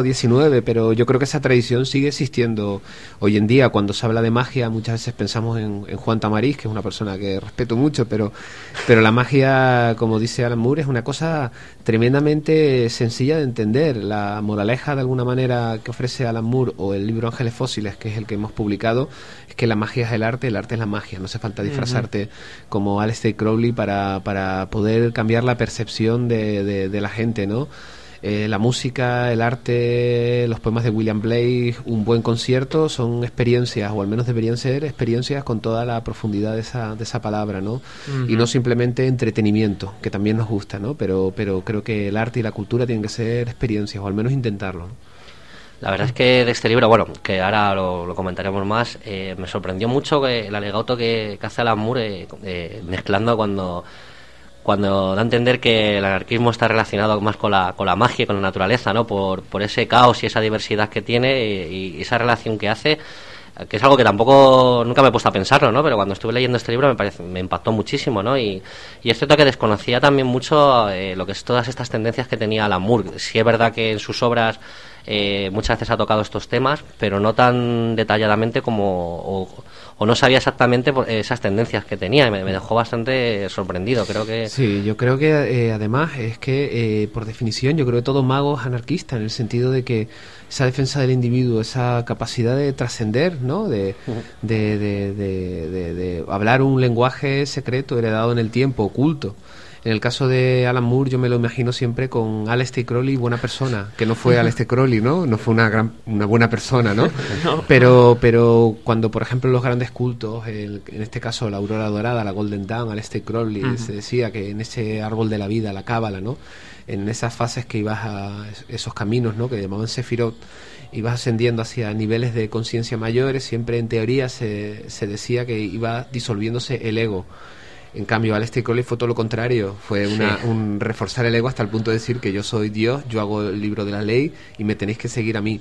diecinueve, pero yo creo que esa tradición sigue existiendo hoy en día. Cuando se habla de magia, muchas veces pensamos en, en Juan Tamariz, que es una persona que respeto mucho, pero, pero la magia, como dice Alan Moore, es una cosa tremendamente sencilla de entender. La moraleja, de alguna manera, que ofrece Alan Moore, o el libro Ángeles Fósiles, que es el que hemos publicado, es que la magia es el arte, el arte es la magia. No hace falta disfrazarte uh-huh. como Aleister Crowley para, para poder cambiar la percepción de, de, de la gente, ¿no? Eh, la música, el arte, los poemas de William Blake, un buen concierto son experiencias, o al menos deberían ser experiencias con toda la profundidad de esa, de esa palabra, ¿no? Uh-huh. Y no simplemente entretenimiento, que también nos gusta, ¿no? Pero, pero creo que el arte y la cultura tienen que ser experiencias, o al menos intentarlo, ¿no? La verdad es que de este libro, bueno, que ahora lo, lo comentaremos más, eh, me sorprendió mucho que el alegato que, que hace Alan Moore, eh, eh, mezclando cuando... cuando da a entender que el anarquismo está relacionado más con la con la magia y con la naturaleza, ¿no? Por, por ese caos y esa diversidad que tiene y, y esa relación que hace, que es algo que tampoco nunca me he puesto a pensarlo, ¿no? Pero cuando estuve leyendo este libro me parece me impactó muchísimo, ¿no? Y, y es cierto que desconocía también mucho eh, lo que es todas estas tendencias que tenía Alan Moore. Sí es verdad que en sus obras eh, muchas veces ha tocado estos temas, pero no tan detalladamente como... O, o no sabía exactamente esas tendencias que tenía y me, me dejó bastante sorprendido. Creo que sí, yo creo que eh, además es que eh, por definición yo creo que todo mago es anarquista, en el sentido de que esa defensa del individuo, esa capacidad de trascender, ¿no? De, uh-huh. de, de, de, de, de hablar un lenguaje secreto heredado en el tiempo, oculto. En el caso de Alan Moore yo me lo imagino siempre con Aleister Crowley, buena persona, que no fue Aleister Crowley, ¿no? No fue una gran, una buena persona, ¿no? no. Pero pero cuando, por ejemplo, los grandes cultos, el, en este caso la Aurora Dorada, la Golden Dawn, Aleister Crowley, uh-huh. se decía que en ese árbol de la vida, la cábala, ¿no? En esas fases que ibas a esos caminos, ¿no? Que llamaban Sefirot, ibas ascendiendo hacia niveles de conciencia mayores, siempre en teoría se, se decía que iba disolviéndose el ego. En cambio, Aleister Crowley fue todo lo contrario, fue una, sí. un reforzar el ego hasta el punto de decir que yo soy Dios, yo hago el libro de la ley y me tenéis que seguir a mí.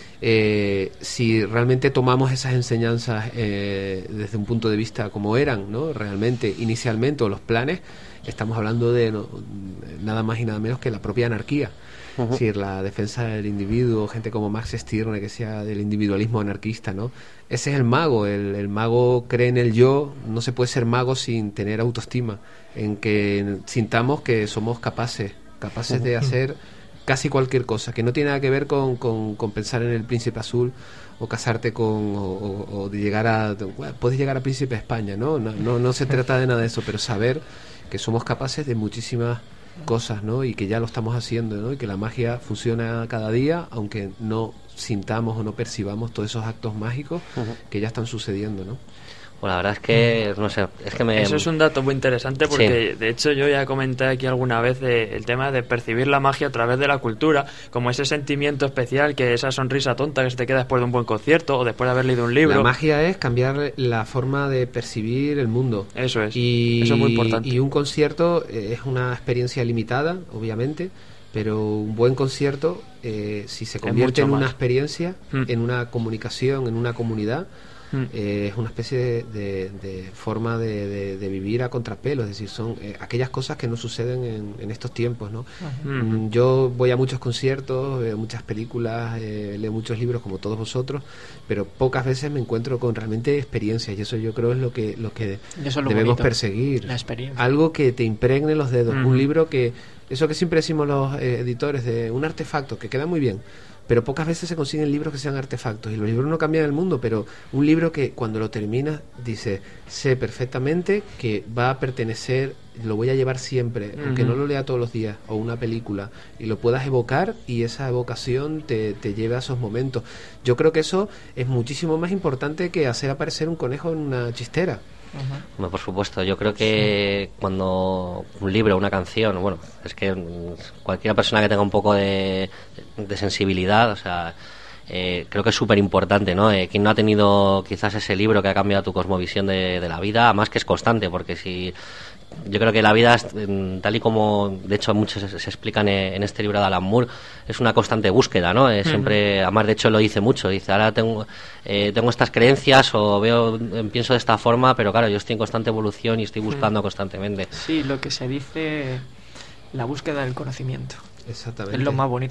Eh, si realmente tomamos esas enseñanzas eh, desde un punto de vista como eran, ¿no? Realmente, inicialmente, o los planes, estamos hablando de no, nada más y nada menos que la propia anarquía. Uh-huh. Es decir, la defensa del individuo, gente como Max Stirner, que sea del individualismo anarquista, ¿no? Ese es el mago, el, el mago cree en el yo, no se puede ser mago sin tener autoestima, en que sintamos que somos capaces, capaces uh-huh. de hacer casi cualquier cosa, que no tiene nada que ver con, con, con pensar en el príncipe azul o casarte con o, o, o de llegar a bueno, puedes llegar a príncipe de España, ¿no? No, no no se trata de nada de eso, pero saber que somos capaces de muchísimas cosas, ¿no? Y que ya lo estamos haciendo, ¿no? Y que la magia funciona cada día, aunque no sintamos o no percibamos todos esos actos mágicos uh-huh. que ya están sucediendo, ¿no? Bueno, la verdad es que, no sé, es que me... Eso es un dato muy interesante porque, sí. de hecho, yo ya comenté aquí alguna vez de, el tema de percibir la magia a través de la cultura, como ese sentimiento especial, que esa sonrisa tonta que se te queda después de un buen concierto o después de haber leído un libro. La magia es cambiar la forma de percibir el mundo. Eso es, y, eso es muy importante. Y un concierto es una experiencia limitada, obviamente, pero un buen concierto, eh, si se convierte en una más. experiencia, mm. en una comunicación, en una comunidad, Eh, es una especie de, de, de forma de, de, de vivir a contrapelo, es decir, son eh, aquellas cosas que no suceden en, en estos tiempos, ¿no? Uh-huh. Yo voy a muchos conciertos, veo muchas películas, eh, leo muchos libros como todos vosotros, pero pocas veces me encuentro con realmente experiencias, y eso yo creo es lo que, lo que eso lo debemos bonito, perseguir. La experiencia. Algo que te impregne los dedos, Uh-huh. un libro que, eso que siempre decimos los eh, editores, de un artefacto que queda muy bien, pero pocas veces se consiguen libros que sean artefactos, y los libros no cambian el mundo, pero un libro que cuando lo terminas dice, sé perfectamente que va a pertenecer, lo voy a llevar siempre, uh-huh. aunque no lo lea todos los días, o una película, y lo puedas evocar y esa evocación te, te lleve a esos momentos. Yo creo que eso es muchísimo más importante que hacer aparecer un conejo en una chistera. Uh-huh. Bueno, por supuesto, yo creo que sí. Cuando un libro, una canción, bueno, es que cualquier persona que tenga un poco de, de sensibilidad, o sea, eh, creo que es súper importante, ¿no? Eh, quien no ha tenido quizás ese libro que ha cambiado tu cosmovisión de, de la vida, además que es constante, porque si... Yo creo que la vida, tal y como de hecho muchos se, se explican en este libro de Alan Moore, es una constante búsqueda, ¿no? Eh, siempre, uh-huh. además de hecho lo dice mucho, dice, ahora tengo eh, tengo estas creencias o veo pienso de esta forma, pero claro, yo estoy en constante evolución y estoy buscando uh-huh. constantemente. Sí, lo que se dice, la búsqueda del conocimiento. Exactamente. Es lo más bonito que hay.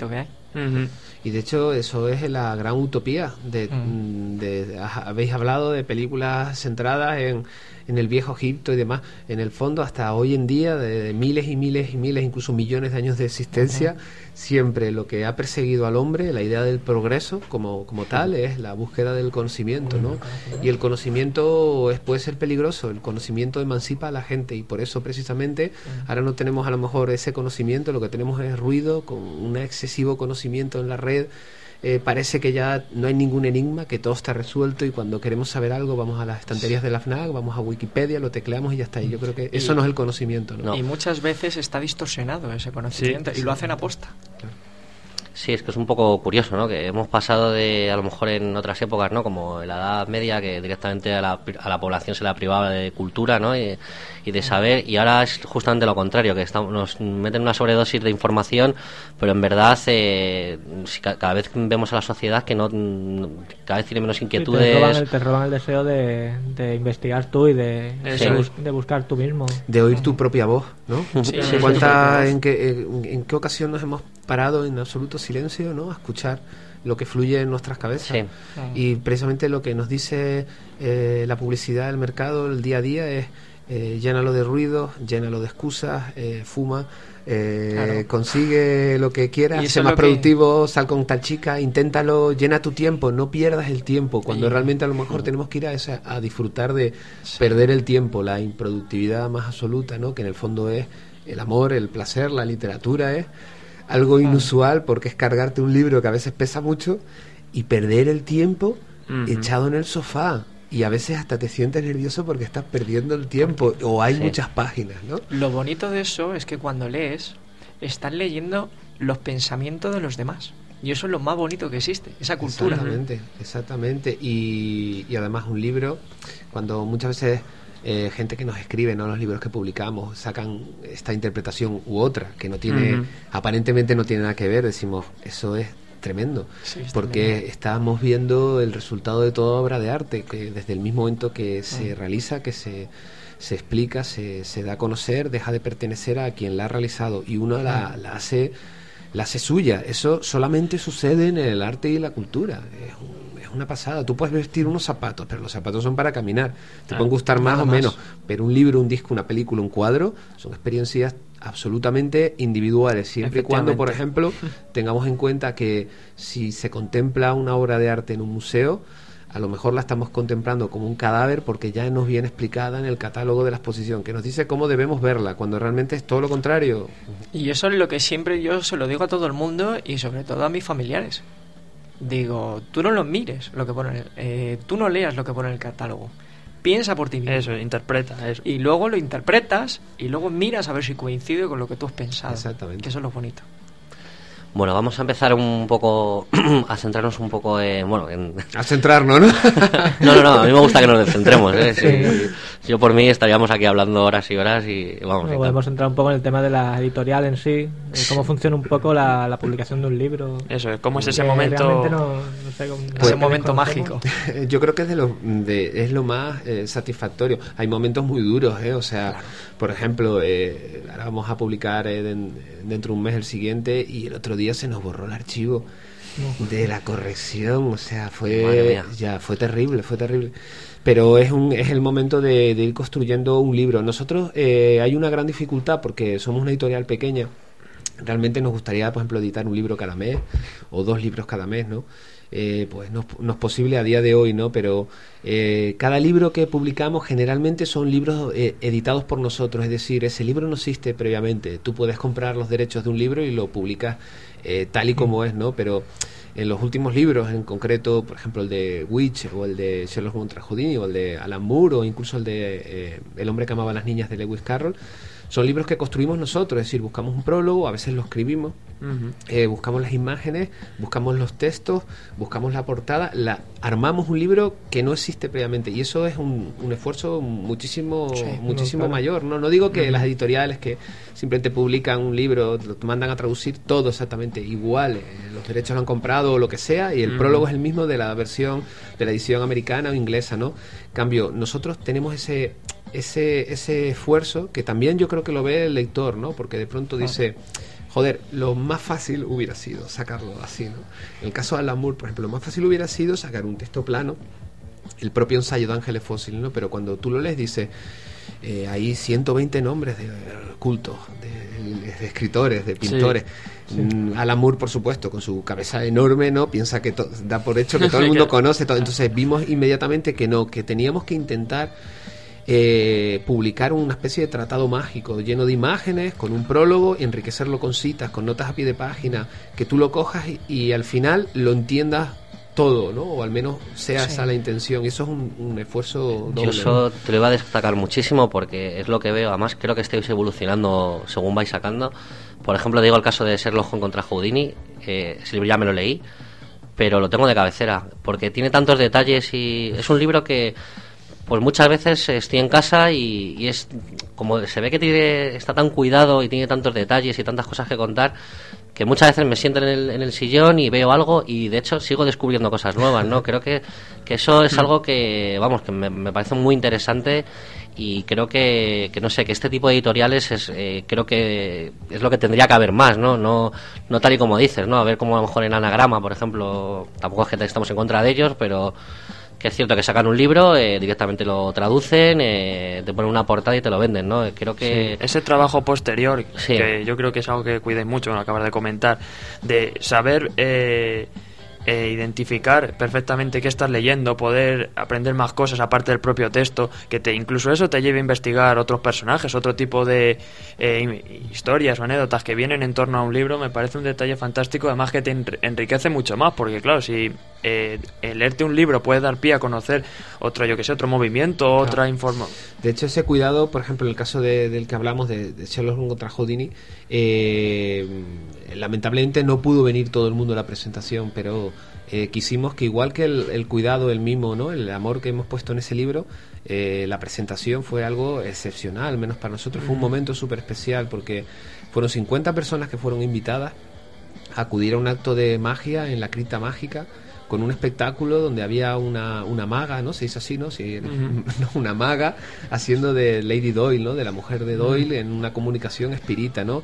Uh-huh. Y de hecho eso es la gran utopía de, mm. de, de habéis hablado de películas centradas en, en el viejo Egipto y demás. En el fondo, hasta hoy en día, de, de miles y miles y miles, incluso millones de años de existencia, uh-huh. siempre lo que ha perseguido al hombre, la idea del progreso como, como tal, es la búsqueda del conocimiento, ¿no? Y el conocimiento es, puede ser peligroso, el conocimiento emancipa a la gente, y por eso precisamente ahora no tenemos a lo mejor ese conocimiento, lo que tenemos es ruido, con un excesivo conocimiento en la red. Eh, parece que ya no hay ningún enigma, que todo está resuelto, y cuando queremos saber algo vamos a las estanterías de la FNAC, vamos a Wikipedia, lo tecleamos y ya está. Y yo creo que eso y, no es el conocimiento, ¿no? Y muchas veces está distorsionado ese conocimiento, sí, y sí. lo hacen aposta. Claro. Sí, es que es un poco curioso, ¿no? Que hemos pasado de, a lo mejor en otras épocas, ¿no? Como en la Edad Media, que directamente a la, a la población se la privaba de cultura, ¿no? Y, y de saber, y ahora es justamente lo contrario, que estamos, nos meten una sobredosis de información, pero en verdad eh, si ca- cada vez vemos a la sociedad que no, cada vez tiene menos inquietudes. Sí, te, roban el, te roban el deseo de, de investigar tú y de, sí. de, bus- de buscar tú mismo. De oír tu propia voz, ¿no? Sí, sí, ¿Cuánta, en, qué, en, ¿En qué ocasión nos hemos parado en absoluto silencio, ¿no? A escuchar lo que fluye en nuestras cabezas? Sí. Y precisamente lo que nos dice eh, la publicidad del mercado el día a día es eh, llénalo de ruido, llénalo de excusas, eh, fuma, eh, claro. consigue lo que quieras, sé más productivo, que... sal con tal chica, inténtalo, llena tu tiempo, no pierdas el tiempo, cuando sí. realmente a lo mejor tenemos que ir a, esa, a disfrutar de sí. perder el tiempo, la improductividad más absoluta, ¿no? Que en el fondo es el amor, el placer, la literatura es algo inusual, porque es cargarte un libro que a veces pesa mucho y perder el tiempo uh-huh. echado en el sofá, y a veces hasta te sientes nervioso porque estás perdiendo el tiempo o hay sí. muchas páginas, ¿no? Lo bonito de eso es que cuando lees estás leyendo los pensamientos de los demás, y eso es lo más bonito que existe, esa cultura. Exactamente, exactamente. Y, y además un libro, cuando muchas veces Eh, gente que nos escribe, ¿no? Los libros que publicamos sacan esta interpretación u otra que no tiene, uh-huh. aparentemente no tiene nada que ver, decimos, eso es tremendo, sí, porque tremendo. Estamos viendo el resultado de toda obra de arte, que desde el mismo momento que se uh-huh. realiza, que se, se explica, se, se da a conocer, deja de pertenecer a quien la ha realizado, y uno uh-huh. la, la hace la hace suya. Eso solamente sucede en el arte y la cultura. Es un una pasada. Tú puedes vestir unos zapatos, pero los zapatos son para caminar, te ah, pueden gustar más o más. menos, pero un libro, un disco, una película, un cuadro son experiencias absolutamente individuales, siempre y cuando, por ejemplo, tengamos en cuenta que si se contempla una obra de arte en un museo, a lo mejor la estamos contemplando como un cadáver, porque ya nos viene explicada en el catálogo de la exposición, que nos dice cómo debemos verla, cuando realmente es todo lo contrario. Y eso es lo que siempre yo se lo digo a todo el mundo, y sobre todo a mis familiares. Digo, tú no lo mires lo que pone, eh, tú no leas lo que pone en el catálogo, piensa por ti mismo. Eso, interpreta eso. Y luego lo interpretas y luego miras a ver si coincide con lo que tú has pensado. Exactamente. Que eso es lo bonito. Bueno, vamos a empezar un poco a centrarnos un poco en... Bueno, en... A centrarnos, ¿no? no, no, no, a mí me gusta que nos descentremos, ¿eh? Sí. Yo por mí estaríamos aquí hablando horas y horas y vamos... Bueno, podemos entrar un poco en el tema de la editorial en sí, de cómo funciona un poco la, la publicación de un libro. Eso, cómo es ese momento... No, no sé cómo, ese momento mágico. Yo creo que es de lo, de, es lo más eh, satisfactorio. Hay momentos muy duros, ¿eh? O sea, claro. por ejemplo, eh, ahora vamos a publicar eh, de, dentro de un mes el siguiente, y el otro día se nos borró el archivo no. de la corrección, o sea, fue ya fue terrible, fue terrible. Pero es un es el momento de, de ir construyendo un libro. Nosotros eh, hay una gran dificultad porque somos una editorial pequeña. Realmente nos gustaría, por ejemplo, editar un libro cada mes o dos libros cada mes, ¿no? Eh, pues no, no es posible a día de hoy, ¿no? Pero eh, cada libro que publicamos generalmente son libros eh, editados por nosotros, es decir, ese libro no existe previamente. Tú puedes comprar los derechos de un libro y lo publicas eh, tal y como es, ¿no? Pero en los últimos libros, en concreto, por ejemplo, el de Witch o el de Sherlock Holmes contra Houdini o el de Alan Moore o incluso el de eh, El hombre que amaba a las niñas de Lewis Carroll, son libros que construimos nosotros, es decir, buscamos un prólogo, a veces lo escribimos, uh-huh. eh, buscamos las imágenes, buscamos los textos, buscamos la portada, la armamos un libro que no existe previamente, y eso es un, un esfuerzo muchísimo sí, muchísimo no, claro. mayor. No no digo que uh-huh. las editoriales que simplemente publican un libro, lo mandan a traducir todo exactamente igual, eh, los derechos lo han comprado o lo que sea, y el uh-huh. prólogo es el mismo de la versión, de la edición americana o inglesa, ¿no? En cambio, nosotros tenemos ese... ese ese esfuerzo que también yo creo que lo ve el lector, ¿no? Porque de pronto dice, joder, lo más fácil hubiera sido sacarlo así, ¿no? En el caso de Alan Moore, por ejemplo, lo más fácil hubiera sido sacar un texto plano, el propio ensayo de Ángeles Fósiles, ¿no? Pero cuando tú lo lees, dice, eh, hay ciento veinte nombres de cultos, de, de escritores, de pintores. Sí, sí. Mm, Alan Moore, por supuesto, con su cabeza enorme, ¿no? Piensa que to- da por hecho que todo el mundo conoce todo. Entonces vimos inmediatamente que no, que teníamos que intentar Eh, publicar una especie de tratado mágico lleno de imágenes, con un prólogo, enriquecerlo con citas, con notas a pie de página, que tú lo cojas y, y al final lo entiendas todo, ¿no? O al menos sea sí. esa la intención. Y eso es un, un esfuerzo doble. Yo eso te lo iba a destacar muchísimo porque es lo que veo. Además creo que estáis evolucionando según vais sacando. Por ejemplo, digo el caso de Sherlock Holmes contra Houdini. eh, ese libro ya me lo leí, pero lo tengo de cabecera porque tiene tantos detalles y es un libro que pues muchas veces estoy en casa y, y es como se ve que tiene, está tan cuidado y tiene tantos detalles y tantas cosas que contar, que muchas veces me siento en el, en el sillón y veo algo y de hecho sigo descubriendo cosas nuevas, ¿no? Creo que, que eso es algo que, vamos, que me, me parece muy interesante y creo que, que no sé, que este tipo de editoriales es, eh, creo que es lo que tendría que haber más, ¿no? No, no tal y como dices, ¿no? A ver cómo a lo mejor en Anagrama, por ejemplo, tampoco es que estamos en contra de ellos, pero que es cierto que sacan un libro, eh, directamente lo traducen, eh, te ponen una portada y te lo venden, ¿no? Creo que... Sí, ese trabajo posterior, sí. que yo creo que es algo que cuidáis mucho, lo acabas de comentar, de saber eh, eh, identificar perfectamente qué estás leyendo, poder aprender más cosas aparte del propio texto, que te incluso eso te lleve a investigar otros personajes, otro tipo de eh, historias o anécdotas que vienen en torno a un libro, me parece un detalle fantástico, además que te enriquece mucho más, porque claro, si eh, el leerte un libro puede dar pie a conocer otro, yo que sé, otro movimiento, claro. otra información. De hecho, ese cuidado, por ejemplo, en el caso de, del que hablamos de, de Sherlock Holmes contra Houdini, eh, lamentablemente no pudo venir todo el mundo a la presentación, pero eh, quisimos que igual que el, el cuidado, el mimo, ¿no? El amor que hemos puesto en ese libro, eh, la presentación fue algo excepcional, al menos para nosotros fue un momento súper especial, porque fueron cincuenta personas que fueron invitadas a acudir a un acto de magia en la cripta mágica, con un espectáculo donde había una, una maga, ¿no? Se dice así, ¿no? Sí, uh-huh. Una maga haciendo de Lady Doyle, ¿no? De la mujer de Doyle, uh-huh. en una comunicación espírita, ¿no?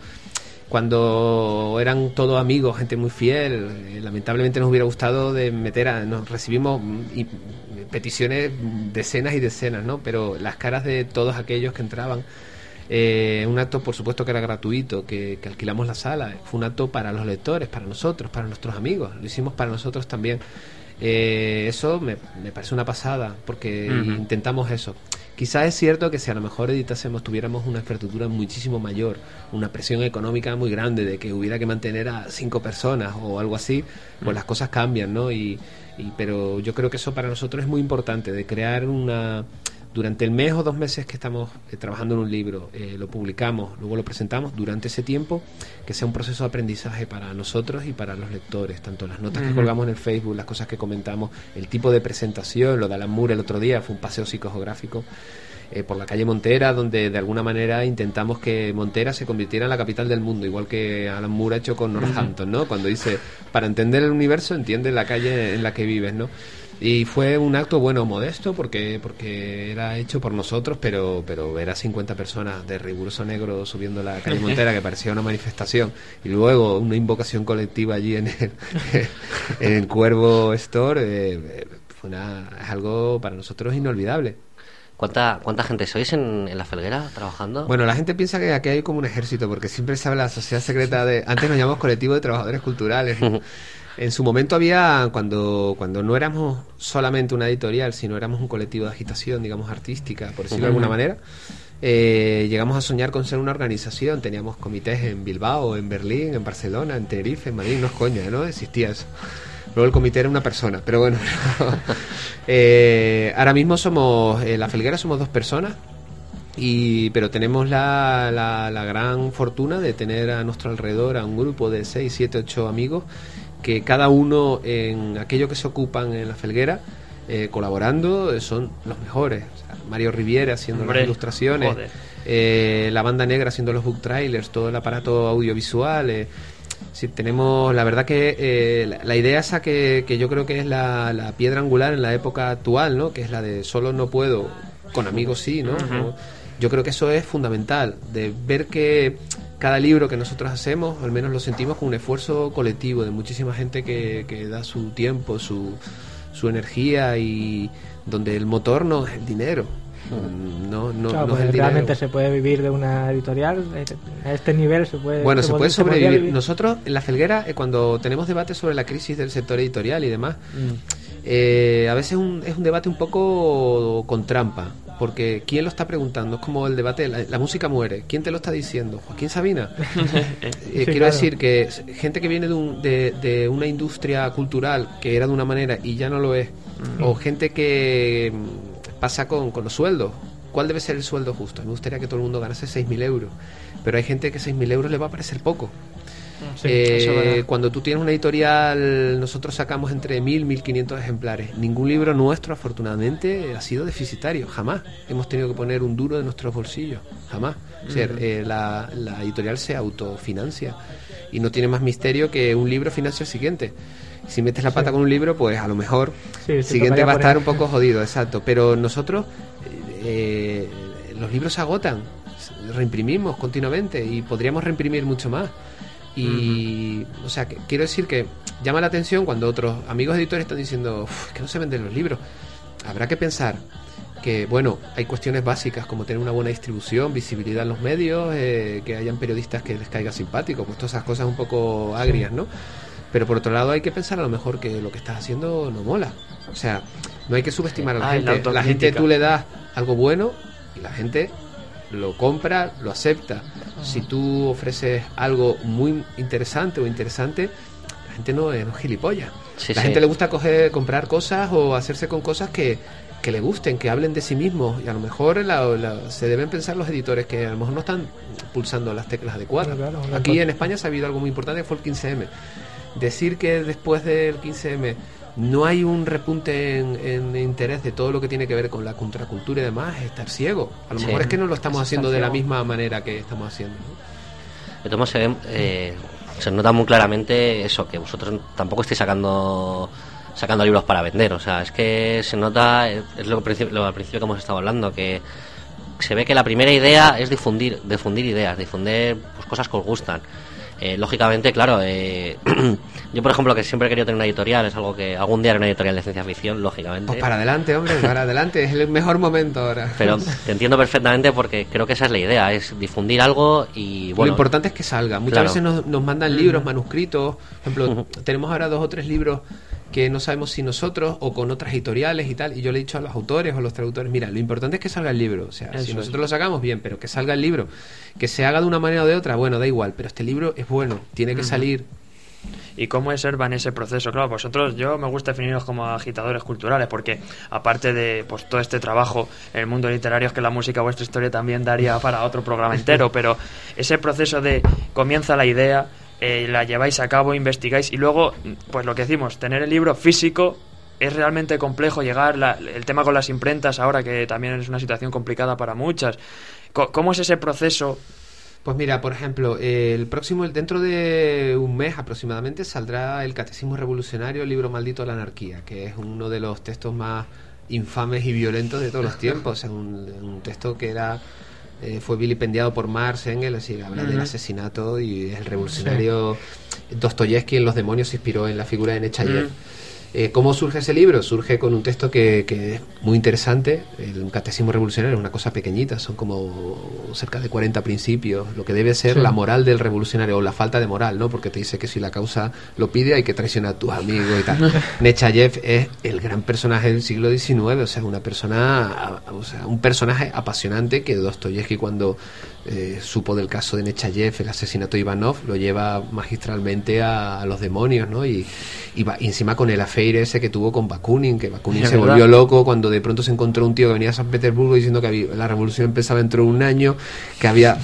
Cuando eran todos amigos, gente muy fiel, eh, lamentablemente nos hubiera gustado de meter a... Nos recibimos y, peticiones decenas y decenas, ¿no? Pero las caras de todos aquellos que entraban, eh, un acto por supuesto que era gratuito, que, que alquilamos la sala, fue un acto para los lectores, para nosotros, para nuestros amigos, lo hicimos para nosotros también. Eh, eso me, me parece una pasada, porque uh-huh. intentamos eso. Quizás es cierto que si a lo mejor editásemos, tuviéramos una infraestructura muchísimo mayor, una presión económica muy grande de que hubiera que mantener a cinco personas o algo así, pues uh-huh. las cosas cambian, ¿no? Y, y pero yo creo que eso para nosotros es muy importante, de crear una... Durante el mes o dos meses que estamos eh, trabajando en un libro, eh, lo publicamos, luego lo presentamos, durante ese tiempo que sea un proceso de aprendizaje para nosotros y para los lectores, tanto las notas uh-huh. que colgamos en el Facebook, las cosas que comentamos, el tipo de presentación, lo de Alan Moore el otro día fue un paseo psicogeográfico eh, por la calle Montera, donde de alguna manera intentamos que Montera se convirtiera en la capital del mundo, igual que Alan Moore ha hecho con Northampton, ¿no? Cuando dice, para entender el universo, entiende la calle en la que vives, ¿no? Y fue un acto, bueno, modesto, porque porque era hecho por nosotros, pero pero ver a cincuenta personas de riguroso negro subiendo la calle Montera, que parecía una manifestación, y luego una invocación colectiva allí en el, en el Cuervo Store, eh, fue una, es algo para nosotros inolvidable. ¿Cuánta cuánta gente sois en, en La Felguera trabajando? Bueno, la gente piensa que aquí hay como un ejército, porque siempre se habla de la sociedad secreta de... Antes nos llamamos Colectivo de Trabajadores Culturales, ¿no? En su momento había, cuando cuando no éramos solamente una editorial, sino éramos un colectivo de agitación, digamos, artística, por decirlo uh-huh. de alguna manera, eh, llegamos a soñar con ser una organización. Teníamos comités en Bilbao, en Berlín, en Barcelona, en Tenerife, en Madrid, no es coña, ¿no? Existía eso. Luego el comité era una persona, pero bueno. eh, ahora mismo somos, en La Felguera somos dos personas, y pero tenemos la, la, la gran fortuna de tener a nuestro alrededor a un grupo de seis, siete, ocho amigos, que cada uno en aquello que se ocupan en La Felguera, eh, colaborando, son los mejores. O sea, Mario Riviera haciendo Hombre, las ilustraciones, eh, la Banda Negra haciendo los book trailers, todo el aparato audiovisual. Eh. Sí, tenemos, la verdad que eh, la, la idea esa que, que yo creo que es la, la piedra angular en la época actual, ¿no? Que es la de solo no puedo, con amigos sí, ¿no? Uh-huh. Yo creo que eso es fundamental, de ver que cada libro que nosotros hacemos, al menos lo sentimos como un esfuerzo colectivo de muchísima gente que, que da su tiempo, su, su energía, y donde el motor no es el dinero. No, no, claro, no es el realmente dinero. Se puede vivir de una editorial a este nivel. Se puede, bueno, se, se puede sobrevivir. vivir. Nosotros en La Felguera, eh, cuando tenemos debates sobre la crisis del sector editorial y demás, mm. eh, a veces un, es un debate un poco con trampa, porque ¿quién lo está preguntando? Es como el debate, la, la música muere, ¿quién te lo está diciendo? ¿Joaquín Sabina? eh, sí, quiero claro. decir que gente que viene de, un, de, de una industria cultural que era de una manera y ya no lo es, mm. o gente que pasa con, con los sueldos. ¿Cuál debe ser el sueldo justo? Me gustaría que todo el mundo ganase seis mil euros, pero hay gente que seis mil euros le va a parecer poco. Sí, eh, cuando tú tienes una editorial, nosotros sacamos entre mil y mil quinientos ejemplares. Ningún libro nuestro, afortunadamente, ha sido deficitario, jamás. Hemos tenido que poner un duro de nuestros bolsillos, jamás. O sea, uh-huh. eh, la, la editorial se autofinancia y no tiene más misterio que un libro financia el siguiente. Si metes la pata sí. con un libro, pues a lo mejor sí, el siguiente va a estar un poco jodido, exacto. Pero nosotros, eh, los libros se agotan, reimprimimos continuamente y podríamos reimprimir mucho más. Y, uh-huh. o sea, que, quiero decir que llama la atención cuando otros amigos editores están diciendo que no se venden los libros. Habrá que pensar que, bueno, hay cuestiones básicas como tener una buena distribución, visibilidad en los medios, eh, que hayan periodistas que les caiga simpático, pues todas esas cosas un poco agrias, ¿no? Pero por otro lado hay que pensar a lo mejor que lo que estás haciendo no mola. O sea, no hay que subestimar a la ah, gente. La, la gente tú le das algo bueno y la gente lo compra, lo acepta. Si tú ofreces algo muy interesante o interesante, la gente no es, no es gilipollas. Sí, la sí. gente le gusta coger, comprar cosas o hacerse con cosas que, que le gusten, que hablen de sí mismos. Y a lo mejor la, la, se deben pensar los editores que a lo mejor no están pulsando las teclas adecuadas. Claro, claro, Aquí en España se ha habido algo muy importante que fue el quince eme. Decir que después del quince eme no hay un repunte en, en interés de todo lo que tiene que ver con la contracultura y demás es estar ciego. A lo sí. mejor es que no lo estamos haciendo de la misma manera que estamos haciendo, ¿no? De todos modos, se, eh, se nota muy claramente eso, que vosotros tampoco estáis sacando sacando libros para vender. O sea, es que se nota, es lo, lo al principio que hemos estado hablando, que se ve que la primera idea es difundir difundir ideas, difundir pues, cosas que os gustan. Eh, lógicamente, claro, eh, yo por ejemplo que siempre he querido tener una editorial, es algo que algún día haré una editorial de ciencia ficción, lógicamente. Pues para adelante, hombre, para adelante, es el mejor momento ahora. Pero te entiendo perfectamente porque creo que esa es la idea, es difundir algo y bueno. Lo importante es que salga, muchas claro. veces nos, nos mandan libros, manuscritos, por ejemplo, uh-huh. tenemos ahora dos o tres libros que no sabemos si nosotros o con otras editoriales y tal, y yo le he dicho a los autores o a los traductores, mira, lo importante es que salga el libro, o sea, Eso si nosotros es. lo sacamos bien, pero que salga el libro, que se haga de una manera o de otra, bueno, da igual, pero este libro es bueno, tiene que uh-huh. salir. ¿Y cómo es Herba en ese proceso? Claro, vosotros, yo me gusta definiros como agitadores culturales, porque aparte de pues todo este trabajo en el mundo literario, es que la música, vuestra historia también daría para otro programa entero, pero ese proceso de comienza la idea, Eh, la lleváis a cabo, investigáis y luego, pues lo que decimos, tener el libro físico es realmente complejo, llegar, la, el tema con las imprentas ahora que también es una situación complicada para muchas. ¿Cómo es ese proceso? Pues mira, por ejemplo, eh, el próximo, dentro de un mes aproximadamente saldrá el Catecismo Revolucionario, el libro maldito de la anarquía, que es uno de los textos más infames y violentos de todos los tiempos. Es un, un texto que era... Eh, fue vilipendiado por Marx, Engels, es decir, habla uh-huh. del asesinato y el revolucionario sí. Dostoyevsky en Los demonios se inspiró en la figura de Nechayev. Uh-huh. Eh, ¿Cómo surge ese libro? Surge con un texto que, que es muy interesante, el Catecismo Revolucionario, es una cosa pequeñita, son como cerca de cuarenta principios, lo que debe ser sí. la moral del revolucionario, o la falta de moral, ¿no? Porque te dice que si la causa lo pide hay que traicionar a tus amigos y tal. Nechayev es el gran personaje del siglo diecinueve, o sea, una persona, o sea, un personaje apasionante que Dostoyevsky cuando eh, supo del caso de Nechayev, el asesinato de Ivanov, lo lleva magistralmente a, a los demonios, ¿no? Y, y, va, y encima con el affair ese que tuvo con Bakunin, que Bakunin se verdad? volvió loco cuando de pronto se encontró un tío que venía a San Petersburgo diciendo que había, la revolución empezaba dentro de un año, que había...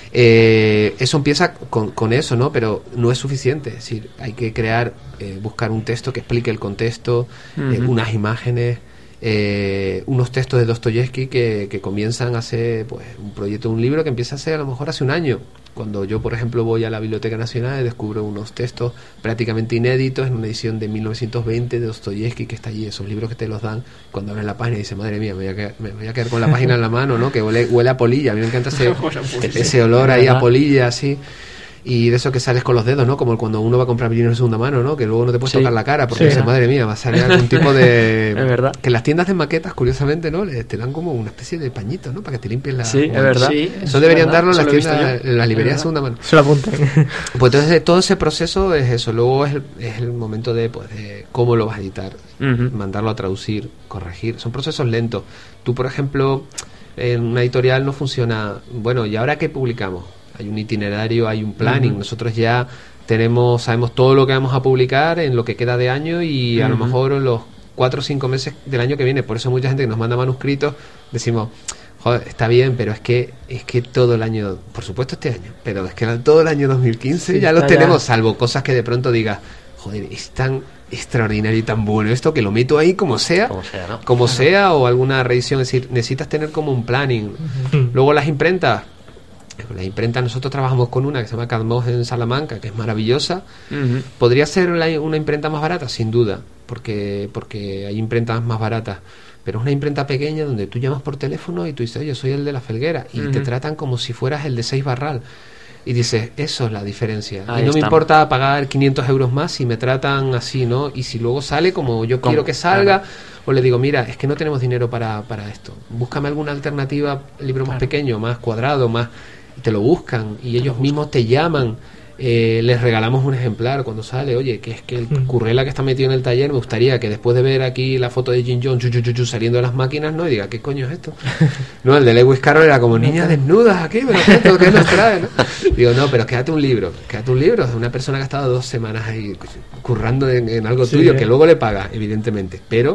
eh, eso empieza con, con eso, ¿no? Pero no es suficiente, es decir, hay que crear, eh, buscar un texto que explique el contexto, uh-huh. eh, unas imágenes... eh, unos textos de Dostoyevsky que, que comienzan hace pues un proyecto de un libro que empieza a ser a lo mejor hace un año. Cuando yo, por ejemplo, voy a la Biblioteca Nacional y descubro unos textos prácticamente inéditos en una edición de mil novecientos veinte de Dostoyevsky que está allí, esos libros que te los dan cuando abres la página y dices, madre mía, me voy a quedar, me voy a quedar con la página en la mano, ¿no? Que huele, huele a polilla, a mí me encanta ese, ese olor ahí a polilla, así. Y de eso que sales con los dedos, ¿no? Como cuando uno va a comprar vino de segunda mano, ¿no? Que luego no te puedes sí. tocar la cara porque sí, dices, madre mía, va a salir algún tipo de... Es verdad. Que las tiendas de maquetas, curiosamente, ¿no? Te dan como una especie de pañito, ¿no? Para que te limpies la... Sí, es verdad. Sí, eso deberían verdad. darlo en las tiendas, en las librerías de segunda mano. Se lo apunten. Pues entonces todo ese proceso es eso. Luego es el, es el momento de, pues, de cómo lo vas a editar, uh-huh. mandarlo a traducir, corregir. Son procesos lentos. Tú, por ejemplo, en una editorial no funciona... Bueno, ¿y ahora qué publicamos? Hay un itinerario, hay un planning. Uh-huh. Nosotros ya tenemos, sabemos todo lo que vamos a publicar en lo que queda de año y uh-huh. a lo mejor en los cuatro o cinco meses del año que viene. Por eso mucha gente que nos manda manuscritos decimos, joder, está bien, pero es que es que todo el año, por supuesto este año, pero es que todo el año dos mil quince sí, ya los tenemos, ya. Salvo cosas que de pronto digas, joder, es tan extraordinario y tan bueno esto que lo meto ahí como sea, como sea, ¿no? como sea o alguna revisión. Es decir, necesitas tener como un planning. Uh-huh. Luego las imprentas. La imprenta, nosotros trabajamos con una que se llama Cadmos en Salamanca, que es maravillosa. Uh-huh. ¿Podría ser la, una imprenta más barata? Sin duda, porque porque hay imprentas más baratas, pero es una imprenta pequeña donde tú llamas por teléfono y tú dices, oye, soy el de La Felguera, y uh-huh. te tratan como si fueras el de Seis Barral, y dices, eso es la diferencia. Ahí y no estamos. Me importa pagar quinientos euros más si me tratan así, ¿no? Y si luego sale como yo ¿Cómo? quiero que salga, claro. o le digo, mira, es que no tenemos dinero para, para esto, búscame alguna alternativa, libro más claro. pequeño, más cuadrado, más... te lo buscan y ellos mismos te llaman, eh, les regalamos un ejemplar cuando sale, oye, que es que el mm. Currela que está metido en el taller, me gustaría que después de ver aquí la foto de Jim Jones chu, chu, chu, chu, saliendo de las máquinas, no, y diga, ¿qué coño es esto? No, el de Lewis Carroll era como niñas desnudas aquí, pero esto, ¿qué nos trae? ¿no? Digo, no, pero quédate un libro, quédate un libro de una persona que ha estado dos semanas ahí currando en, en algo sí, tuyo, eh. que luego le paga, evidentemente, pero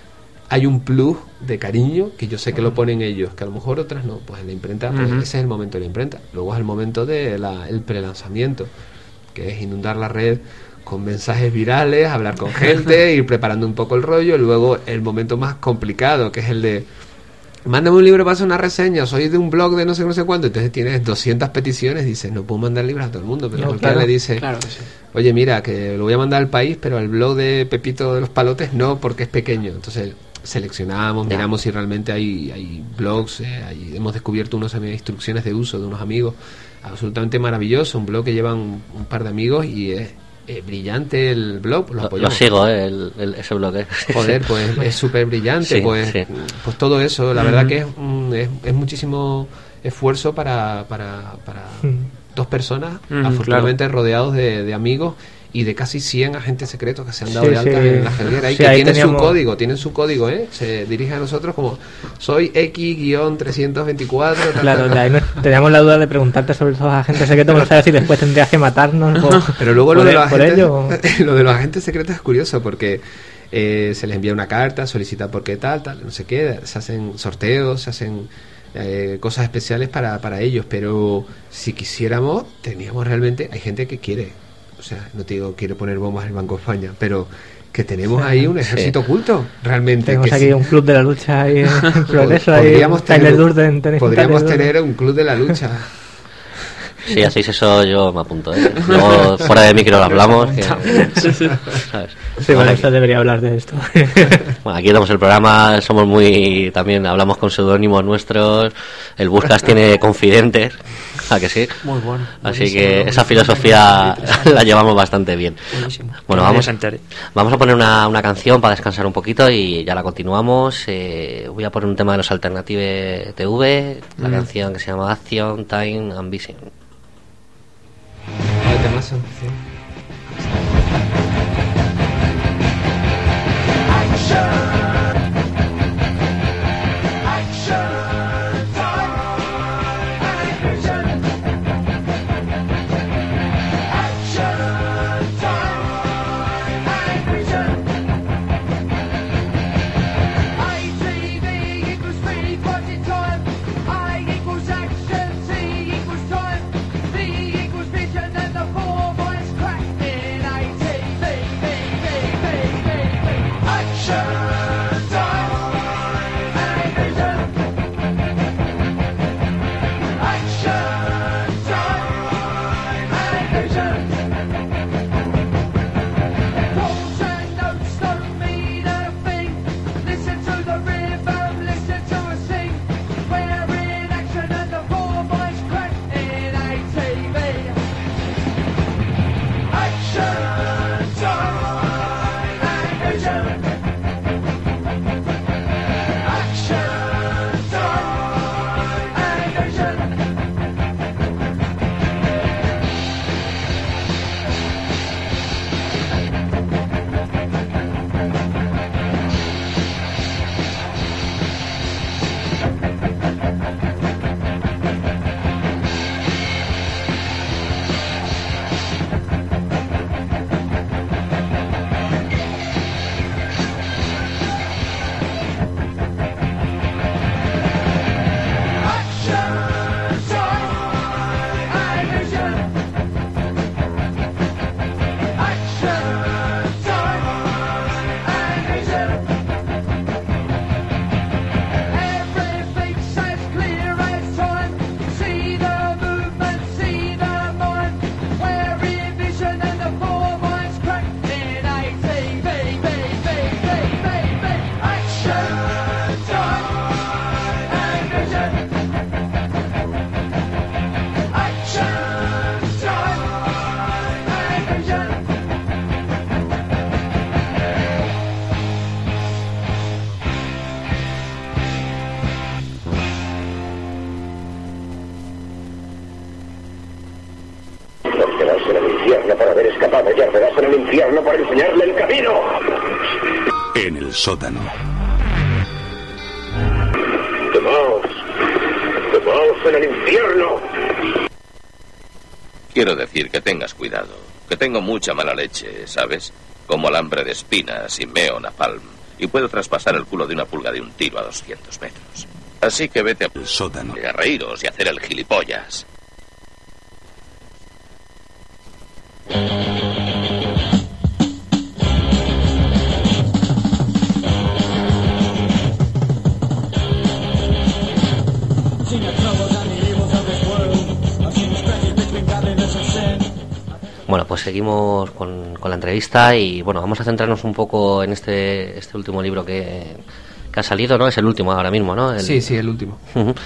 hay un plus de cariño que yo sé que lo ponen ellos, que a lo mejor otras no. Pues en la imprenta, pues uh-huh. ese es el momento de la imprenta. Luego es el momento del de prelanzamiento, que es inundar la red con mensajes virales, hablar con gente, ir preparando un poco el rollo. Luego el momento más complicado, que es el de mándame un libro para hacer una reseña, soy de un blog de no sé no sé cuánto, entonces tienes doscientas peticiones, dices, no puedo mandar libros a todo el mundo, pero no, cualquiera claro, le dice, claro que sí. Oye, mira, que lo voy a mandar al país, pero al blog de Pepito de los Palotes no, porque es pequeño. Entonces seleccionamos, ya. miramos si realmente hay, hay blogs, eh, hay, hemos descubierto unas instrucciones de uso de unos amigos, absolutamente maravilloso, un blog que llevan un, un par de amigos y es eh, brillante el blog, lo, lo, lo sigo, eh, el, el, ese blog. Eh. Joder, pues es súper brillante, sí, pues, sí. pues todo eso, la mm. verdad que es, un, es, es muchísimo esfuerzo para, para, para mm. dos personas, mm, afortunadamente claro. rodeados de, de amigos y de casi cien agentes secretos que se han dado sí, de alta sí. en La Felguera y sí, que tienen teníamos... su código, tienen su código, ¿eh? Se dirigen a nosotros como soy equis trescientos veinticuatro. Tal, claro, tal, tal. teníamos la duda de preguntarte sobre esos agentes secretos, no sabes si después tendrías que matarnos o, pero luego lo por, de, los por agentes, ello. Lo de los agentes secretos es curioso porque eh, se les envía una carta, solicita por qué tal, tal, no sé qué, se hacen sorteos, se hacen eh, cosas especiales para, para ellos, pero si quisiéramos, teníamos realmente, hay gente que quiere. O sea, no te digo quiero poner bombas en el Banco de España, pero que tenemos ahí un ejército sí. oculto, realmente. Tenemos que aquí sí. un club de la lucha ahí en progreso. Podríamos ahí, tener, Durden, podríamos Durden. tener un club de la lucha. Sí, así es eso, yo me apunto, ¿eh? Luego fuera de micro lo hablamos. Que, sí, sí. ¿sabes? Sí, bueno, esto debería hablar de esto. Bueno, aquí damos el programa, somos muy... También hablamos con seudónimos nuestros, el Buscas tiene confidentes, ¿a que sí? Muy bueno. Así que esa filosofía la llevamos bastante bien. Buenísimo. Bueno, vamos, vamos a poner una, una canción para descansar un poquito y ya la continuamos. Eh, voy a poner un tema de los Alternative T V, la mm. canción que se llama Action, Time and Vision. Ah, temazo, sí. Voice crack. infierno por haber escapado y arderás en el infierno por enseñarle el camino. En el sótano. Quemaos. Quemaos en el infierno. Quiero decir que tengas cuidado, que tengo mucha mala leche, ¿sabes? Como alambre de espinas y meo napalm, y puedo traspasar el culo de una pulga de un tiro a doscientos metros. Así que vete El sótano. a reíros y hacer el gilipollas. Bueno, pues seguimos con, con la entrevista y bueno, vamos a centrarnos un poco en este este último libro que, que ha salido, ¿no? Es el último ahora mismo, ¿no? El... Sí, sí, el último.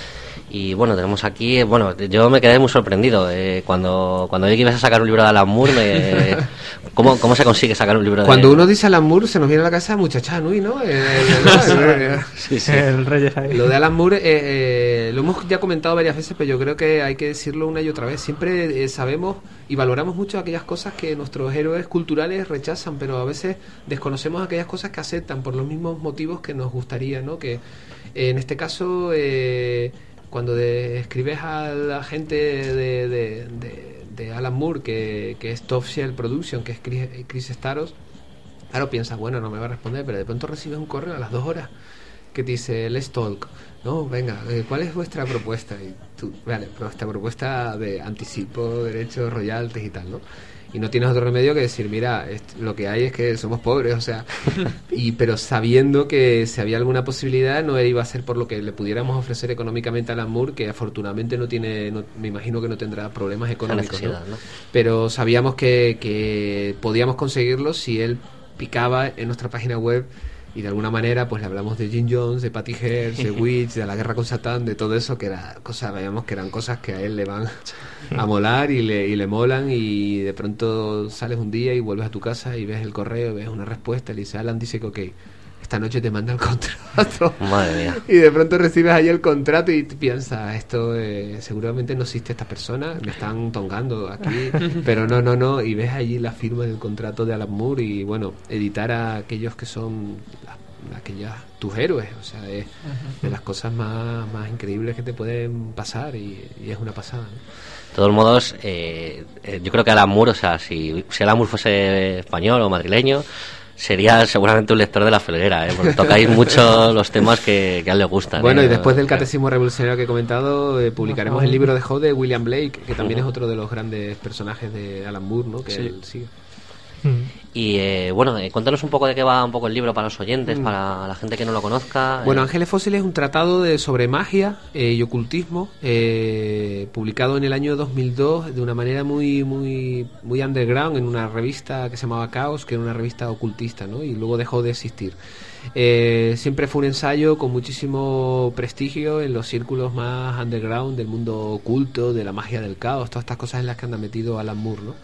Y bueno, tenemos aquí, bueno, yo me quedé muy sorprendido eh, cuando cuando vi que ibas a sacar un libro de Alan Moore. Me, ¿cómo, ¿Cómo se consigue sacar un libro de Cuando uno dice Alan Moore se nos viene a la cabeza Muchacha Nui, ¿no? El, el, el, sí, sí. el Reyes ahí. Lo de Alan Moore eh, eh, lo hemos ya comentado varias veces, pero yo creo que hay que decirlo una y otra vez. Siempre eh, sabemos y valoramos mucho aquellas cosas que nuestros héroes culturales rechazan, pero a veces desconocemos aquellas cosas que aceptan por los mismos motivos que nos gustaría, ¿no? Que eh, en este caso... Eh, cuando de, escribes a la gente de, de, de, de Alan Moore, que, que es Top Shell Production, que es Chris, Chris Staros, claro, piensas, bueno, no me va a responder, pero de pronto recibes un correo a las dos horas que te dice, let's talk, no, venga, ¿cuál es vuestra propuesta? Y tú, vale, nuestra propuesta de anticipo, derechos, royalties y tal, ¿no? Y no tienes otro remedio que decir, mira, lo que hay es que somos pobres, o sea, y pero sabiendo que si había alguna posibilidad no iba a ser por lo que le pudiéramos ofrecer económicamente a Alan Moore, que afortunadamente no tiene, no, me imagino que no tendrá problemas económicos, ¿no? ¿no? Pero sabíamos que, que podíamos conseguirlo si él picaba en nuestra página web. Y de alguna manera pues le hablamos de Jim Jones, de Patty Hearst, de Witch, de la guerra con Satán, de todo eso, que era cosas, veíamos que eran cosas que a él le van a molar y le, y le molan, y de pronto sales un día y vuelves a tu casa y ves el correo, ves una respuesta y le dice, Alan dice que ok, esta noche te manda el contrato. Madre mía. Y de pronto recibes ahí el contrato y piensas, esto eh, seguramente no existe esta persona, me están tongando aquí, pero no, no, no, y ves allí la firma del contrato de Alan Moore y bueno, editar a aquellos que son la, aquellas tus héroes, o sea, es de las cosas más, más increíbles que te pueden pasar y, y es una pasada, ¿no? De todos modos, eh, eh, yo creo que Alan Moore, o sea, si, si Alan Moore fuese español o madrileño, sería seguramente un lector de La Felguera, ¿eh? Porque tocáis mucho los temas que, que a él le gustan. Bueno, ¿eh? y después del Catecismo Revolucionario que he comentado, eh, publicaremos el libro de Joe de William Blake, que también uh-huh. es otro de los grandes personajes de Alan Moore, ¿no? Que sí. él sigue. Y eh, bueno, eh, cuéntanos un poco de qué va un poco el libro para los oyentes, mm. para la gente que no lo conozca. Bueno, eh. Ángeles Fósiles es un tratado de sobre magia eh, y ocultismo, eh, publicado en el año dos mil dos de una manera muy muy muy underground en una revista que se llamaba Caos, que era una revista ocultista, ¿no? Y luego dejó de existir. Eh, siempre fue un ensayo con muchísimo prestigio en los círculos más underground del mundo oculto, de la magia del caos, todas estas cosas en las que anda metido Alan Moore, ¿no?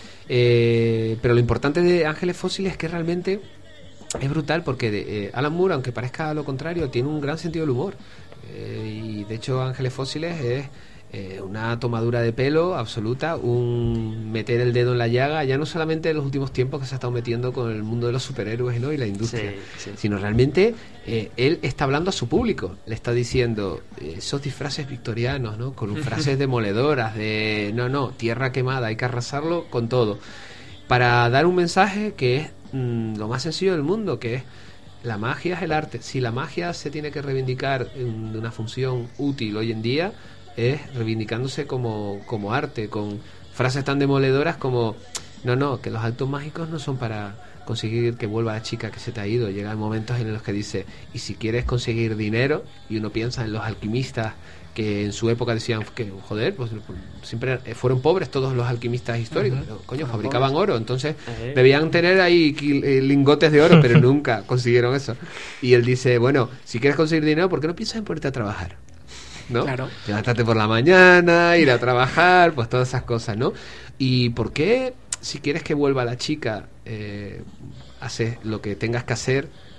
Eh, pero lo importante de Ángeles Fósiles es que realmente es brutal porque de, eh, Alan Moore, aunque parezca lo contrario, tiene un gran sentido del humor, eh, y de hecho Ángeles Fósiles es eh, una tomadura de pelo absoluta, un meter el dedo en la llaga, ya no solamente en los últimos tiempos que se ha estado metiendo con el mundo de los superhéroes, ¿no? Y la industria, sí, sí. sino realmente eh, él está hablando a su público, le está diciendo eh, esos disfraces victorianos, ¿no? Con frases demoledoras de no, no, tierra quemada, hay que arrasarlo con todo, para dar un mensaje que es mmm, lo más sencillo del mundo, que es la magia es el arte. Si la magia se tiene que reivindicar en, de una función útil hoy en día, es reivindicándose como, como arte, con frases tan demoledoras como no, no, que los actos mágicos no son para conseguir que vuelva la chica que se te ha ido. Llegan momentos en los que dice, y si quieres conseguir dinero, y uno piensa en los alquimistas que en su época decían que joder, pues siempre fueron pobres todos los alquimistas históricos, uh-huh. coño, fabricaban pobres. oro, entonces uh-huh. debían tener ahí lingotes de oro, pero nunca consiguieron eso. Y él dice, bueno, si quieres conseguir dinero, ¿por qué no piensas en ponerte a trabajar? ¿No? Claro. Levantarte por la mañana, ir a trabajar, pues todas esas cosas, ¿no? ¿Y por qué, si quieres que vuelva la chica, eh, haces lo que tengas que hacer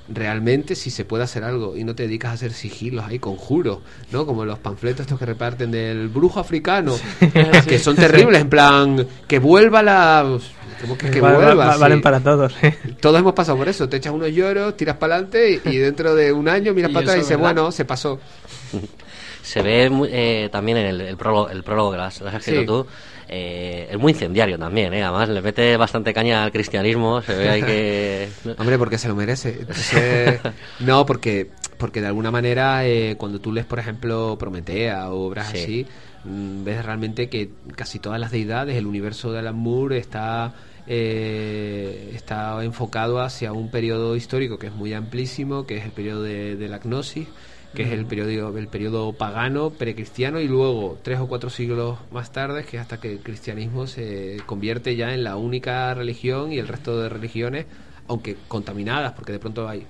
realmente si se puede hacer algo y no te dedicas a hacer sigilos ahí, conjuros, ¿no? Como los panfletos estos que reparten del brujo africano, sí, que son terribles, en plan, que vuelva la... Como que, que vale, vuelva, va, sí. Valen para todos. Todos hemos pasado por eso, te echas unos lloros, tiras para adelante y, y dentro de un año miras para atrás y dices, bueno, se pasó. Se ve eh, también en el, el, prólogo, el prólogo que lo has, lo has escrito sí. tú, eh, es muy incendiario también, ¿eh? Además le mete bastante caña al cristianismo, se ve ahí que... Hombre, porque se lo merece. Entonces, no, porque porque de alguna manera eh, cuando tú lees, por ejemplo, Prometea o obras sí. así, mmm, ves realmente que casi todas las deidades, el universo de Alan Moore está... Eh, está enfocado hacia un periodo histórico que es muy amplísimo, que es el periodo de, de la gnosis, que es el periodo, el periodo pagano, precristiano, y luego tres o cuatro siglos más tarde, que es hasta que el cristianismo se convierte ya en la única religión y el resto de religiones, aunque contaminadas, porque de pronto hay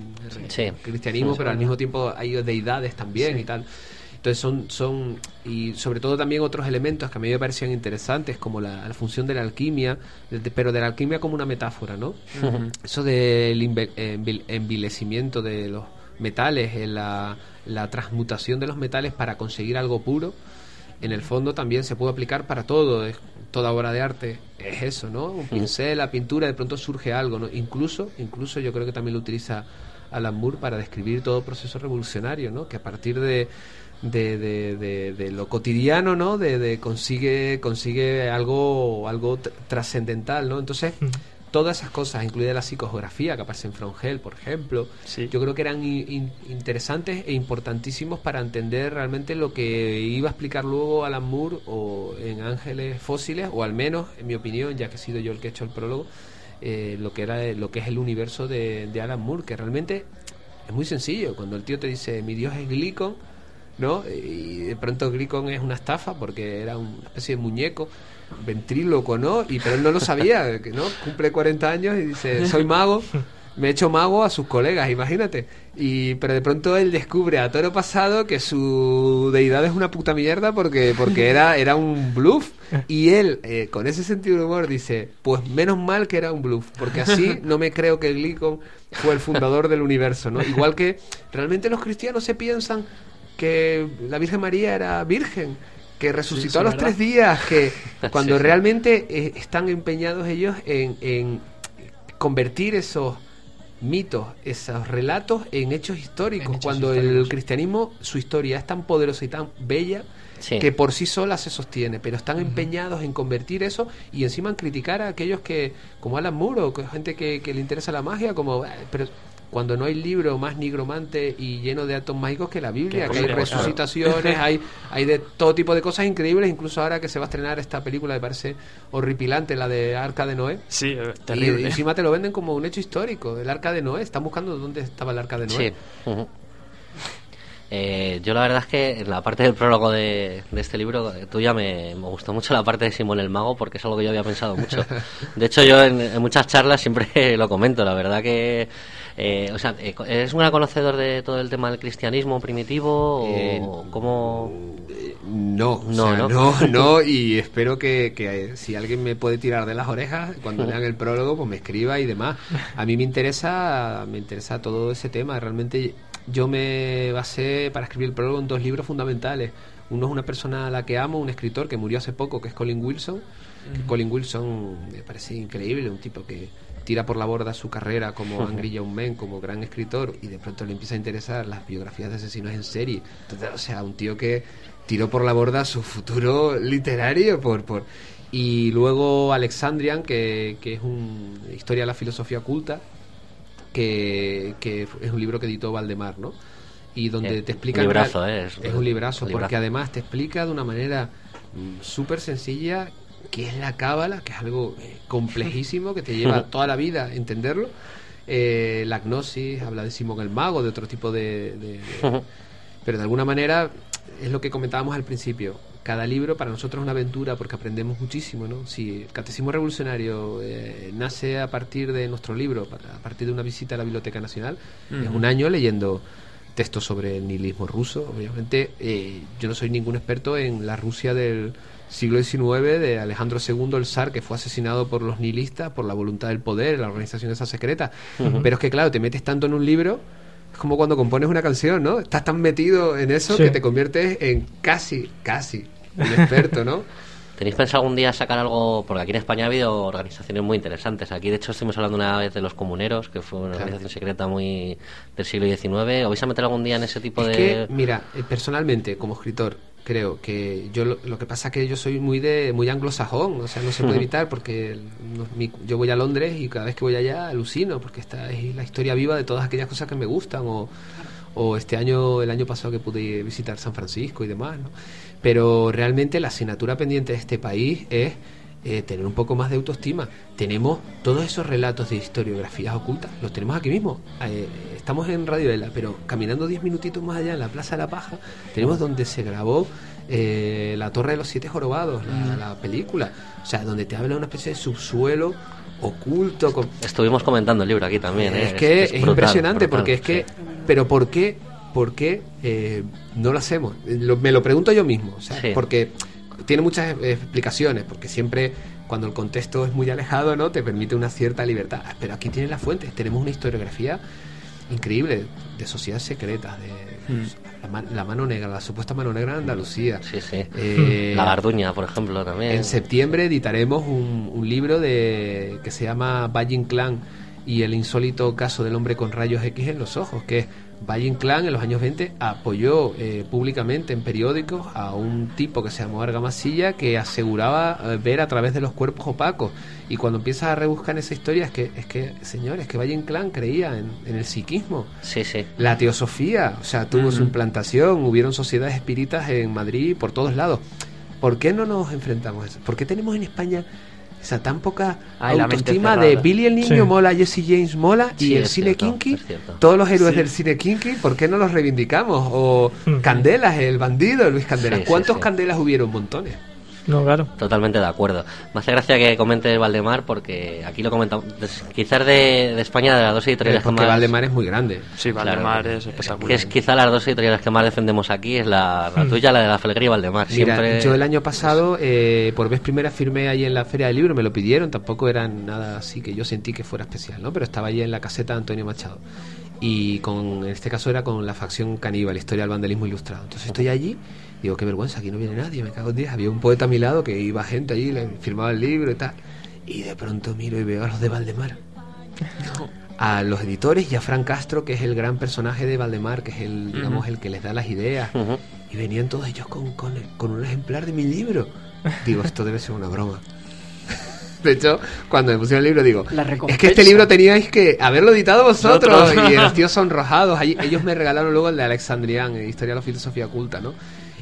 sí. cristianismo, sí, pero sí. al mismo tiempo hay deidades también sí. y tal. Entonces son, son, y sobre todo también otros elementos que a mí me parecían interesantes, como la, la función de la alquimia, de, pero de la alquimia como una metáfora, ¿no? Uh-huh. Eso del inve, envil, envilecimiento de los metales, en la, la transmutación de los metales para conseguir algo puro, en el fondo también se puede aplicar para todo. Es, toda obra de arte es eso, ¿no? Un pincel, la pintura, de pronto surge algo, ¿no? Incluso, incluso yo creo que también lo utiliza Alan Moore para describir todo proceso revolucionario, ¿no? Que a partir de De, de, de, de lo cotidiano, ¿no? De, de consigue consigue algo algo tr- trascendental, ¿no? Entonces todas esas cosas, incluida la psicografía que aparece en From Hell, por ejemplo, sí. yo creo que eran in, interesantes e importantísimos para entender realmente lo que iba a explicar luego Alan Moore o en Ángeles Fósiles, o al menos, en mi opinión, ya que he sido yo el que he hecho el prólogo, eh, lo que era lo que es el universo de, de Alan Moore, que realmente es muy sencillo. Cuando el tío te dice mi dios es Glicon, ¿no? Y de pronto Glicon es una estafa porque era una especie de muñeco ventríloco, ¿no? Y pero él no lo sabía, ¿no? Cumple cuarenta años y dice, soy mago, me he hecho mago a sus colegas, imagínate. Y pero de pronto él descubre a toro pasado que su deidad es una puta mierda porque porque era era un bluff, y él eh, con ese sentido de humor dice, pues menos mal que era un bluff, porque así no me creo que Glicon fue el fundador del universo, ¿no? Igual que realmente los cristianos se piensan que la Virgen María era virgen, que resucitó sí, a los ¿verdad? tres días, que cuando sí, realmente eh, están empeñados ellos en, en convertir esos mitos, esos relatos en hechos históricos, en hechos cuando históricos. El cristianismo, su historia es tan poderosa y tan bella sí. que por sí sola se sostiene, pero están uh-huh. empeñados en convertir eso y encima en criticar a aquellos que, como Alan Moore, o que gente que, que le interesa la magia, como... pero cuando no hay libro más nigromante y lleno de actos mágicos que la Biblia, que hay resucitaciones, hay hay de todo tipo de cosas increíbles, incluso ahora que se va a estrenar esta película, me parece horripilante, la de Arca de Noé. Sí, terrible. Y, y encima te lo venden como un hecho histórico, el Arca de Noé. Están buscando dónde estaba el Arca de Noé. Sí. Uh-huh. Eh, yo la verdad es que en la parte del prólogo de, de este libro tuya me, me gustó mucho la parte de Simón el Mago, porque es algo que yo había pensado mucho. De hecho, yo en, en muchas charlas siempre lo comento. La verdad que eh, o sea, ¿eres un conocedor de todo el tema del cristianismo primitivo o eh, cómo? No, no, o sea, no, no, no, y espero que, que si alguien me puede tirar de las orejas cuando lean el prólogo, pues me escriba y demás. A mí me interesa, me interesa todo ese tema. Realmente yo me basé para escribir el prólogo en dos libros fundamentales. Uno es una persona a la que amo, un escritor que murió hace poco, que es Colin Wilson. Uh-huh. Colin Wilson me parece increíble, un tipo que tira por la borda su carrera como uh-huh. Angry Young Men, como gran escritor, y de pronto le empieza a interesar las biografías de asesinos en serie. Entonces, o sea, un tío que tiró por la borda su futuro literario por... por y luego Alexandrian, que, que es un historia de la filosofía oculta, que, que es un libro que editó Valdemar, ¿no? Y donde eh, te explica... Un librazo, ¿eh? Es, es un librazo, un porque librazo. Además te explica de una manera mm, súper sencilla qué es la cábala, que es algo eh, complejísimo, que te lleva toda la vida a entenderlo. Eh, la gnosis, habla de Simón el Mago, de otro tipo de... de, de pero de alguna manera es lo que comentábamos al principio. Cada libro para nosotros es una aventura porque aprendemos muchísimo, ¿no? Si el Catecismo Revolucionario eh, nace a partir de nuestro libro, a partir de una visita a la Biblioteca Nacional, uh-huh. es un año leyendo textos sobre el nihilismo ruso. Obviamente, eh, yo no soy ningún experto en la Rusia del siglo diecinueve de Alejandro segundo, el zar, que fue asesinado por los nihilistas, por la voluntad del poder, la organización esa secreta. Uh-huh. Pero es que, claro, te metes tanto en un libro, es como cuando compones una canción, ¿no? Estás tan metido en eso sí. que te conviertes en casi, casi un experto, ¿no? ¿Tenéis pensado algún día sacar algo? Porque aquí en España ha habido organizaciones muy interesantes. Aquí, de hecho, estuvimos hablando una vez de los comuneros, que fue una claro. organización secreta muy del siglo diecinueve. ¿Os vais a meter algún día en ese tipo es de...? Que, mira, personalmente, como escritor, creo que yo lo, lo que pasa es que yo soy muy de muy anglosajón, o sea, no se puede evitar porque no, mi, yo voy a Londres y cada vez que voy allá alucino, porque esta es la historia viva de todas aquellas cosas que me gustan, o, o este año, el año pasado que pude visitar San Francisco y demás, ¿no? Pero realmente la asignatura pendiente de este país es eh, tener un poco más de autoestima. Tenemos todos esos relatos de historiografías ocultas, los tenemos aquí mismo. Eh, estamos en Radio Ela, pero caminando diez minutitos más allá en la Plaza de la Paja, tenemos donde se grabó eh, La Torre de los Siete Jorobados, la, la película. O sea, donde te habla de una especie de subsuelo oculto. Con... Estuvimos comentando el libro aquí también. Es ¿eh? que es, es, es brutal, impresionante, brutal, porque es que... sí. Pero ¿por qué? ¿Por qué eh, no lo hacemos? Lo, me lo pregunto yo mismo, o sea, sí. porque tiene muchas explicaciones, porque siempre cuando el contexto es muy alejado, ¿no?, te permite una cierta libertad. Pero aquí tienes las fuentes, tenemos una historiografía increíble de sociedades secretas, de mm. la, man, la mano negra, la supuesta mano negra de Andalucía. Sí, sí. Eh, la Garduña, por ejemplo, también. En septiembre editaremos un, un libro de que se llama Valle Inclán y el insólito caso del hombre con rayos X en los ojos, que es Valle Inclán en los años veinte apoyó eh, públicamente en periódicos a un tipo que se llamó Argamasilla, que aseguraba eh, ver a través de los cuerpos opacos. Y cuando empiezas a rebuscar en esa historia es que, es que señores, que Valle Inclán creía en, en el psiquismo. Sí, sí. La teosofía, o sea, tuvo uh-huh. su implantación, hubieron sociedades espíritas en Madrid, por todos lados. ¿Por qué no nos enfrentamos a eso? ¿Por qué tenemos en España esa tan poca Ay, autoestima de Billy el Niño sí. mola, Jesse James mola y sí, el cine cierto, kinky? Todos los héroes sí. del cine kinky, ¿por qué no los reivindicamos? O uh-huh. Candelas, el bandido Luis Candelas. Sí, ¿Cuántos sí, sí. Candelas hubieron? Montones. No, claro. Totalmente de acuerdo. Me hace gracia que comentes Valdemar, porque aquí lo comentamos. Quizás de, de España, de las dos editoriales que más. Porque Valdemar es muy grande. Sí, Valdemar claro, es espectacular. Que es quizá las dos editoriales que más defendemos aquí, es la, la tuya, la de la Felguera y Valdemar. Mira, Siempre... yo el año pasado, eh, por vez primera, firmé ahí en la Feria del Libro, me lo pidieron, tampoco era nada así que yo sentí que fuera especial, ¿no? Pero estaba allí en la caseta de Antonio Machado. Y con, en este caso era con la facción caníbal, historia del vandelismo ilustrado. Entonces estoy allí, digo, qué vergüenza, aquí no viene nadie, me cago en diez. Había un poeta a mi lado que iba gente allí, le firmaba el libro y tal. Y de pronto miro y veo a los de Valdemar. A los editores y a Fran Castro, que es el gran personaje de Valdemar, que es el, digamos, uh-huh. el que les da las ideas. Uh-huh. Y venían todos ellos con, con, con un ejemplar de mi libro. Digo, esto debe ser una broma. De hecho, cuando me pusieron el libro digo, es que este libro teníais que haberlo editado vosotros. Y los tíos sonrojados. Ellos me regalaron luego el de Alexandrián, Historia de la Filosofía Oculta, ¿no?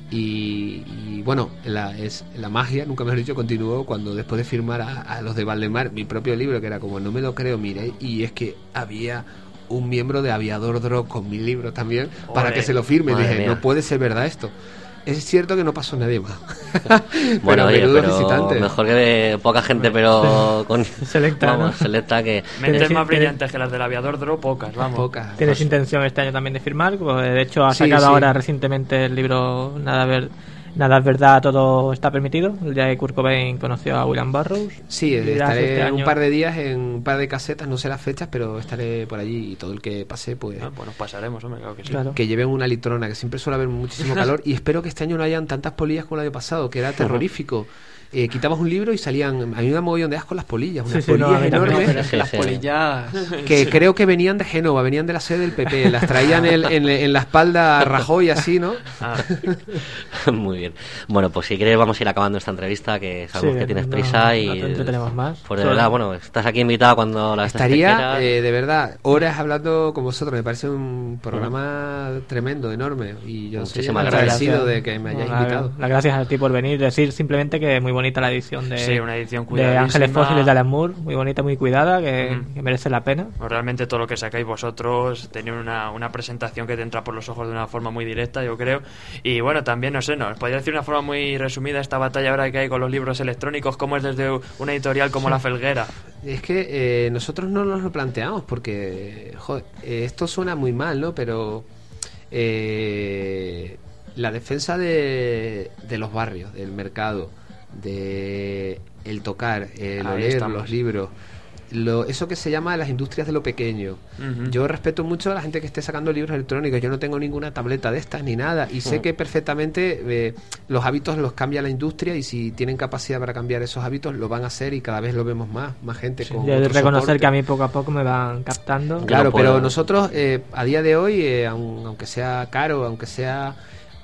Y, y bueno, la, es, la magia, nunca mejor dicho, continuó cuando después de firmar a, a los de Valdemar mi propio libro, que era como, no me lo creo, mire. Y es que había un miembro de Aviador Drog con mi libro también, Olé, para que se lo firme. Y dije, mía. no puede ser verdad esto. Es cierto que no pasó nadie más. Bueno, pero, oye, pero mejor que de poca gente, pero con selecta, vamos, ¿no? selecta que... Mentes más brillantes que las del Aviador Drog, pocas, vamos. Pocas. ¿Tienes intención este año también de firmar? Pues de hecho ha sacado sí, sí. ahora recientemente el libro Nada Ver... Nada es verdad, todo está permitido. El día que Kurt Cobain conoció a William Burroughs. Sí, estaré este un par de días en un par de casetas, no sé las fechas, pero estaré por allí y todo el que pase, pues... Ah, bueno, pasaremos, hombre, claro que sí. Claro. Que lleven una litrona, que siempre suele haber muchísimo calor y espero que este año no hayan tantas polillas como el año pasado, que era terrorífico. Eh, quitabas un libro y salían, a mí me da mogollón de asco las polillas, unas sí, sí, polillas no, enormes, no, pero es que las polillas que creo que venían de Génova, venían de la sede del P P, las traían en, en, en la espalda Rajoy así, ¿no? Ah. Muy bien. Bueno, pues si quieres vamos a ir acabando esta entrevista, que sabemos sí, que tienes prisa no, y no tenemos más. Pues de verdad, bueno, estás aquí invitado cuando la estaría eh, de verdad horas hablando con vosotros, me parece un programa uh-huh. tremendo, enorme, y yo soy agradecido de que me hayáis no, invitado. Las gracias a ti por venir, decir simplemente que muy bonita la edición de Sí, una edición de Ángeles Fósiles de Alan Moore, muy bonita, muy cuidada, que, mm. que merece la pena. Realmente todo lo que sacáis vosotros tiene una, una presentación que te entra por los ojos de una forma muy directa, yo creo. Y bueno, también, no sé, ¿nos podría decir una forma muy resumida esta batalla ahora que hay con los libros electrónicos? ¿Cómo es desde una editorial como sí. La Felguera? Es que eh, nosotros no nos lo planteamos porque, joder, eh, esto suena muy mal, ¿no? Pero... eh, la defensa de, de los barrios, del mercado, de el tocar, el Ahí oler estamos. los libros, lo, eso que se llama las industrias de lo pequeño. Ujú. Yo respeto mucho a la gente que esté sacando libros electrónicos. Yo no tengo ninguna tableta de estas ni nada, y sé Mm. que perfectamente eh, los hábitos los cambia la industria, y si tienen capacidad para cambiar esos hábitos lo van a hacer, y cada vez lo vemos más, más gente Sí, con yo he de otro reconocer soporte. que a mí poco a poco me van captando. Claro, no puedo. pero nosotros eh, a día de hoy, eh, aun- aunque sea caro, aunque sea...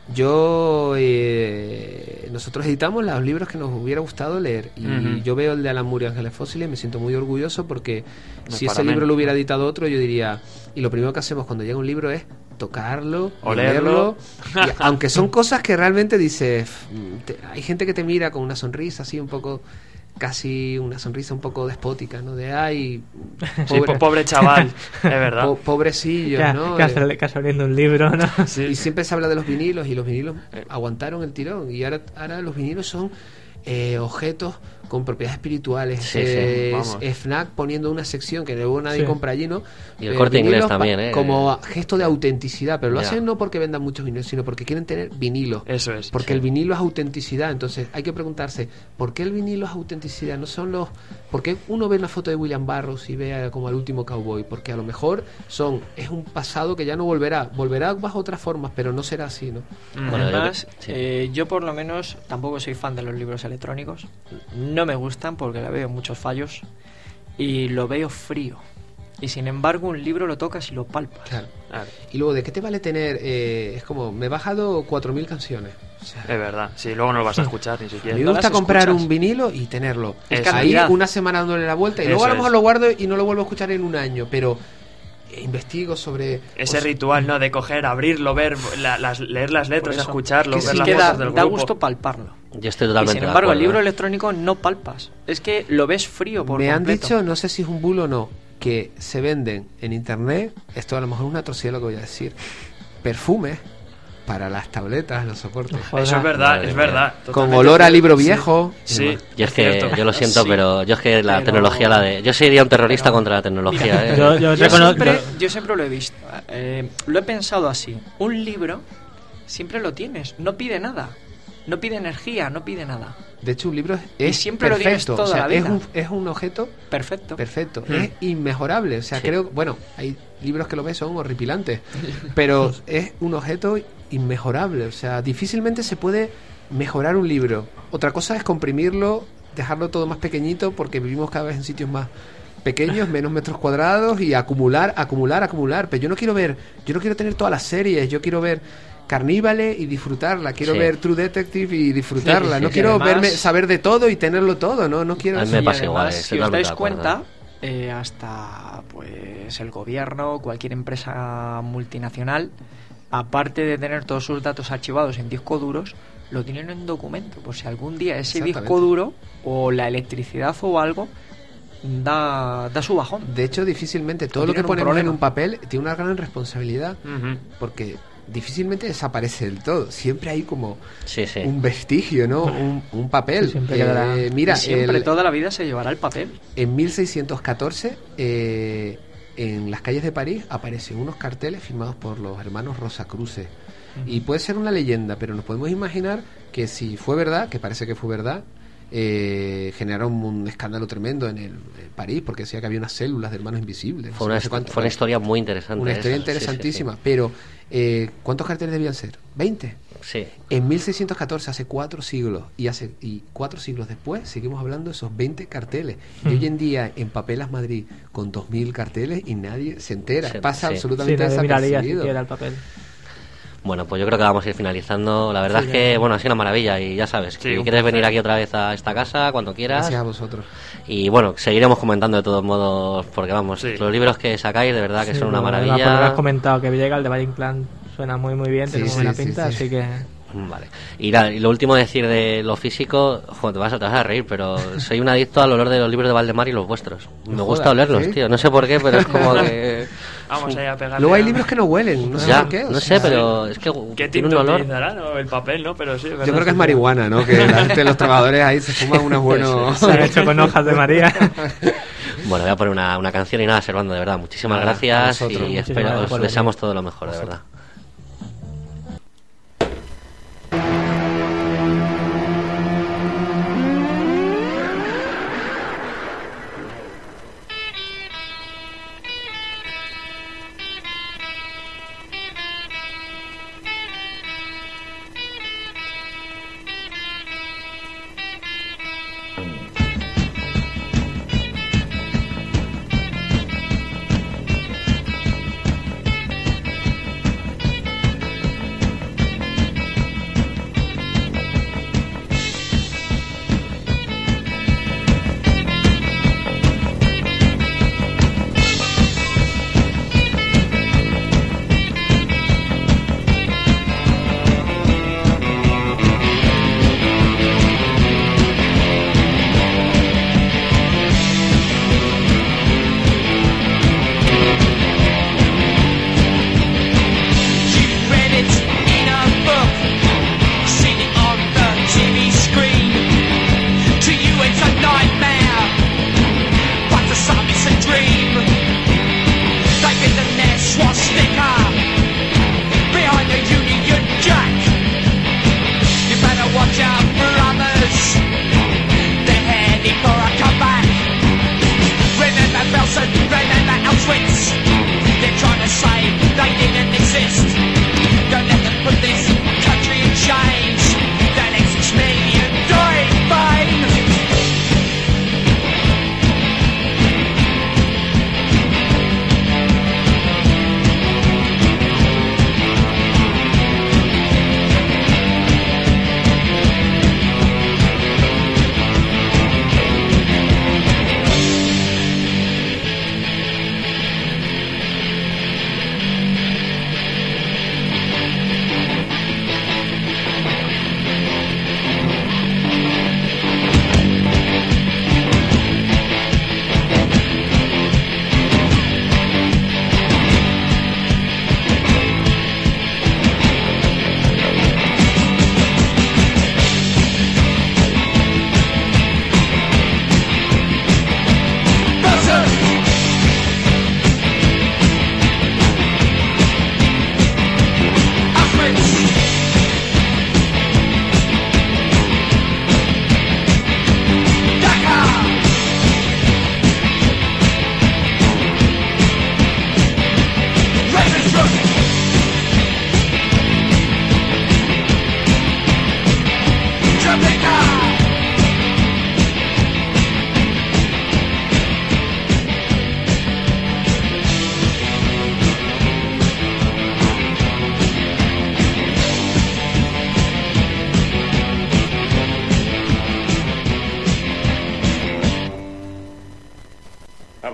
Yo, eh, nosotros editamos los libros que nos hubiera gustado leer, y Ujú. yo veo el de Alan Moore y Ángeles Fósiles y me siento muy orgulloso, porque No si para ese libro menos. lo hubiera editado otro, yo diría, y lo primero que hacemos cuando llega un libro es tocarlo, Olerlo. leerlo, y aunque son cosas que realmente dices, mm, te- hay gente que te mira con una sonrisa así un poco, casi una sonrisa un poco despótica, ¿no? De ay, Sí, po- pobre chaval, es verdad. po- pobrecillos, Que, ¿no? que Eh, hace- que hace abriendo un libro, ¿no? y siempre se habla de los vinilos, y los vinilos aguantaron el tirón, y ahora, ahora los vinilos son eh, objetos con propiedades espirituales. Sí, sí, Eh, vamos. es- FNAC poniendo una sección que luego nadie Sí. compra allí, ¿no? Y el Eh, Corte Inglés vinilos pa- también, ¿eh? como gesto de autenticidad, pero lo Ya. hacen no porque vendan muchos vinilos, sino porque quieren tener vinilo. Eso es. Porque Sí. el vinilo es autenticidad. Entonces hay que preguntarse, ¿por qué el vinilo es autenticidad? No son los... ¿Por qué uno ve una foto de William Burroughs y ve a- como al último cowboy? Porque a lo mejor son es un pasado que ya no volverá. Volverá bajo otras formas, pero no será así, ¿no? Además, eh, yo por lo menos tampoco soy fan de los libros electrónicos. No me gustan porque le veo muchos fallos y lo veo frío. Y sin embargo, un libro lo tocas y lo palpas. Claro. Y luego, ¿de qué te vale tener? Eh, es como, me he bajado cuatro mil canciones. O sea, Es verdad, sí, luego no lo vas a escuchar ni a siquiera. mí me gusta comprar un vinilo y tenerlo. Es ahí cantidad. una semana dándole la vuelta, y Eso luego a lo mejor es. lo guardo y no lo vuelvo a escuchar en un año, pero eh, investigo sobre... Ese pues, ritual, ¿no? De coger, abrirlo, ver, la- las, leer las letras, Por eso, escucharlo, que ver sí las que da, fotos del da grupo. gusto palparlo. Yo estoy Y totalmente sin de embargo, el acuerdo, libro ¿eh? electrónico no palpas. Es que lo ves frío por Me han completo. dicho, no sé si es un bulo o no, que se venden en internet, esto a lo mejor es una atrocidad lo que voy a decir, perfumes para las tabletas, los soportes. Eso es verdad, Madre es mía. verdad. Con Totalmente olor a cierto. libro Sí. viejo. Sí, Yo es que, cierto. yo lo siento, Sí. pero yo es que la Pero- tecnología, la de. Yo sería un terrorista contra la tecnología, Mira, ¿eh? Yo, yo Yo recono- siempre, yo- yo siempre lo he visto. eh, lo he pensado así. Un libro siempre lo tienes. No pide nada. No pide energía, no pide nada. De hecho, un libro es, Y es siempre lo tienes perfecto. toda o sea, la es vida. un, es un objeto Perfecto. perfecto. Mm. Es inmejorable. O sea, Sí. creo, bueno, hay libros que lo ves son horripilantes, pero es un objeto inmejorable. O sea, difícilmente se puede mejorar un libro. Otra cosa es comprimirlo, dejarlo todo más pequeñito, porque vivimos cada vez en sitios más pequeños, menos metros cuadrados, y acumular, acumular, acumular. Pero yo no quiero ver, yo no quiero tener todas las series, yo quiero ver Carnívale y disfrutarla, quiero Sí. ver True Detective y disfrutarla, Sí, no sí, quiero además- verme, saber de todo y tenerlo todo, no, no quiero A mí eso. me Y pasa igual, además, eh, si os totalmente dais de acuerdo. cuenta, eh, hasta pues el gobierno, cualquier empresa multinacional, aparte de tener todos sus datos archivados en discos duros, lo tienen en documento, por si algún día ese disco Exactamente. duro o la electricidad o algo da, da su bajón. De hecho, difícilmente todo O lo que tienen un ponemos en problema. un papel tiene una gran responsabilidad, Ujú. porque difícilmente desaparece del todo. Siempre hay como Sí, sí. un vestigio, ¿no? Un, un papel. Sí, siempre quedará. Eh, mira, Y siempre el- toda la vida se llevará el papel. en mil seiscientos catorce, eh, en las calles de París aparecen unos carteles firmados por los hermanos Rosacruces. Y puede ser una leyenda, pero nos podemos imaginar que si fue verdad, que parece que fue verdad, eh, generaron un escándalo tremendo en el en París, porque decía que había unas células de hermanos invisibles. Fue no una, sé cuánto. fue una historia muy interesante. Una historia esa, sí, sí, interesantísima. Pero, eh, ¿cuántos carteles debían ser? ¿veinte? Sí, sí. En mil seiscientos catorce, hace cuatro siglos, y hace y cuatro siglos después, seguimos hablando de esos veinte carteles. Y hoy en día, en Papelas Madrid, con dos mil carteles, y nadie se entera. Sí, Pasa sí. Sí, absolutamente nadie miraría desapercibido. siquiera el papel. Bueno, pues yo creo que vamos a ir finalizando. La verdad Sí, es que, ya. bueno, ha sido una maravilla y ya sabes, Sí, si un quieres placer. venir aquí otra vez a esta casa, cuando quieras. Gracias a vosotros. Y bueno, seguiremos comentando de todos modos, porque vamos, Sí. los libros que sacáis de verdad que Sí, son una además, maravilla. porque has comentado que Villegas, el de Valle Inclán, suena muy muy bien, Sí, tiene sí, muy buena sí, pinta, sí. así que... Vale. Y, la- y lo último decir de lo físico, jo, te, vas a, te vas a reír, pero soy un adicto al olor de los libros de Valdemar y los vuestros. Me No gusta jodas, olerlos, ¿sí? tío. No sé por qué, pero es como que... Vamos ahí a pegarle. Luego hay a- libros que no huelen, no sé ya, por qué. o no sea, sé, pero es que ¿Qué tiene un tinto olor... utilizarán? ¿No? El papel, ¿no? Pero sí, es verdad. Yo creo que es marihuana, ¿no? Que la gente, los trabajadores ahí se fuman unos buenos... Se han hecho con hojas de María. Bueno, voy a poner una, una canción y nada, Servando, de verdad. Muchísimas Nada, a gracias vosotros. y Muchísimas espero, gracias os por deseamos todo lo mejor, de verdad.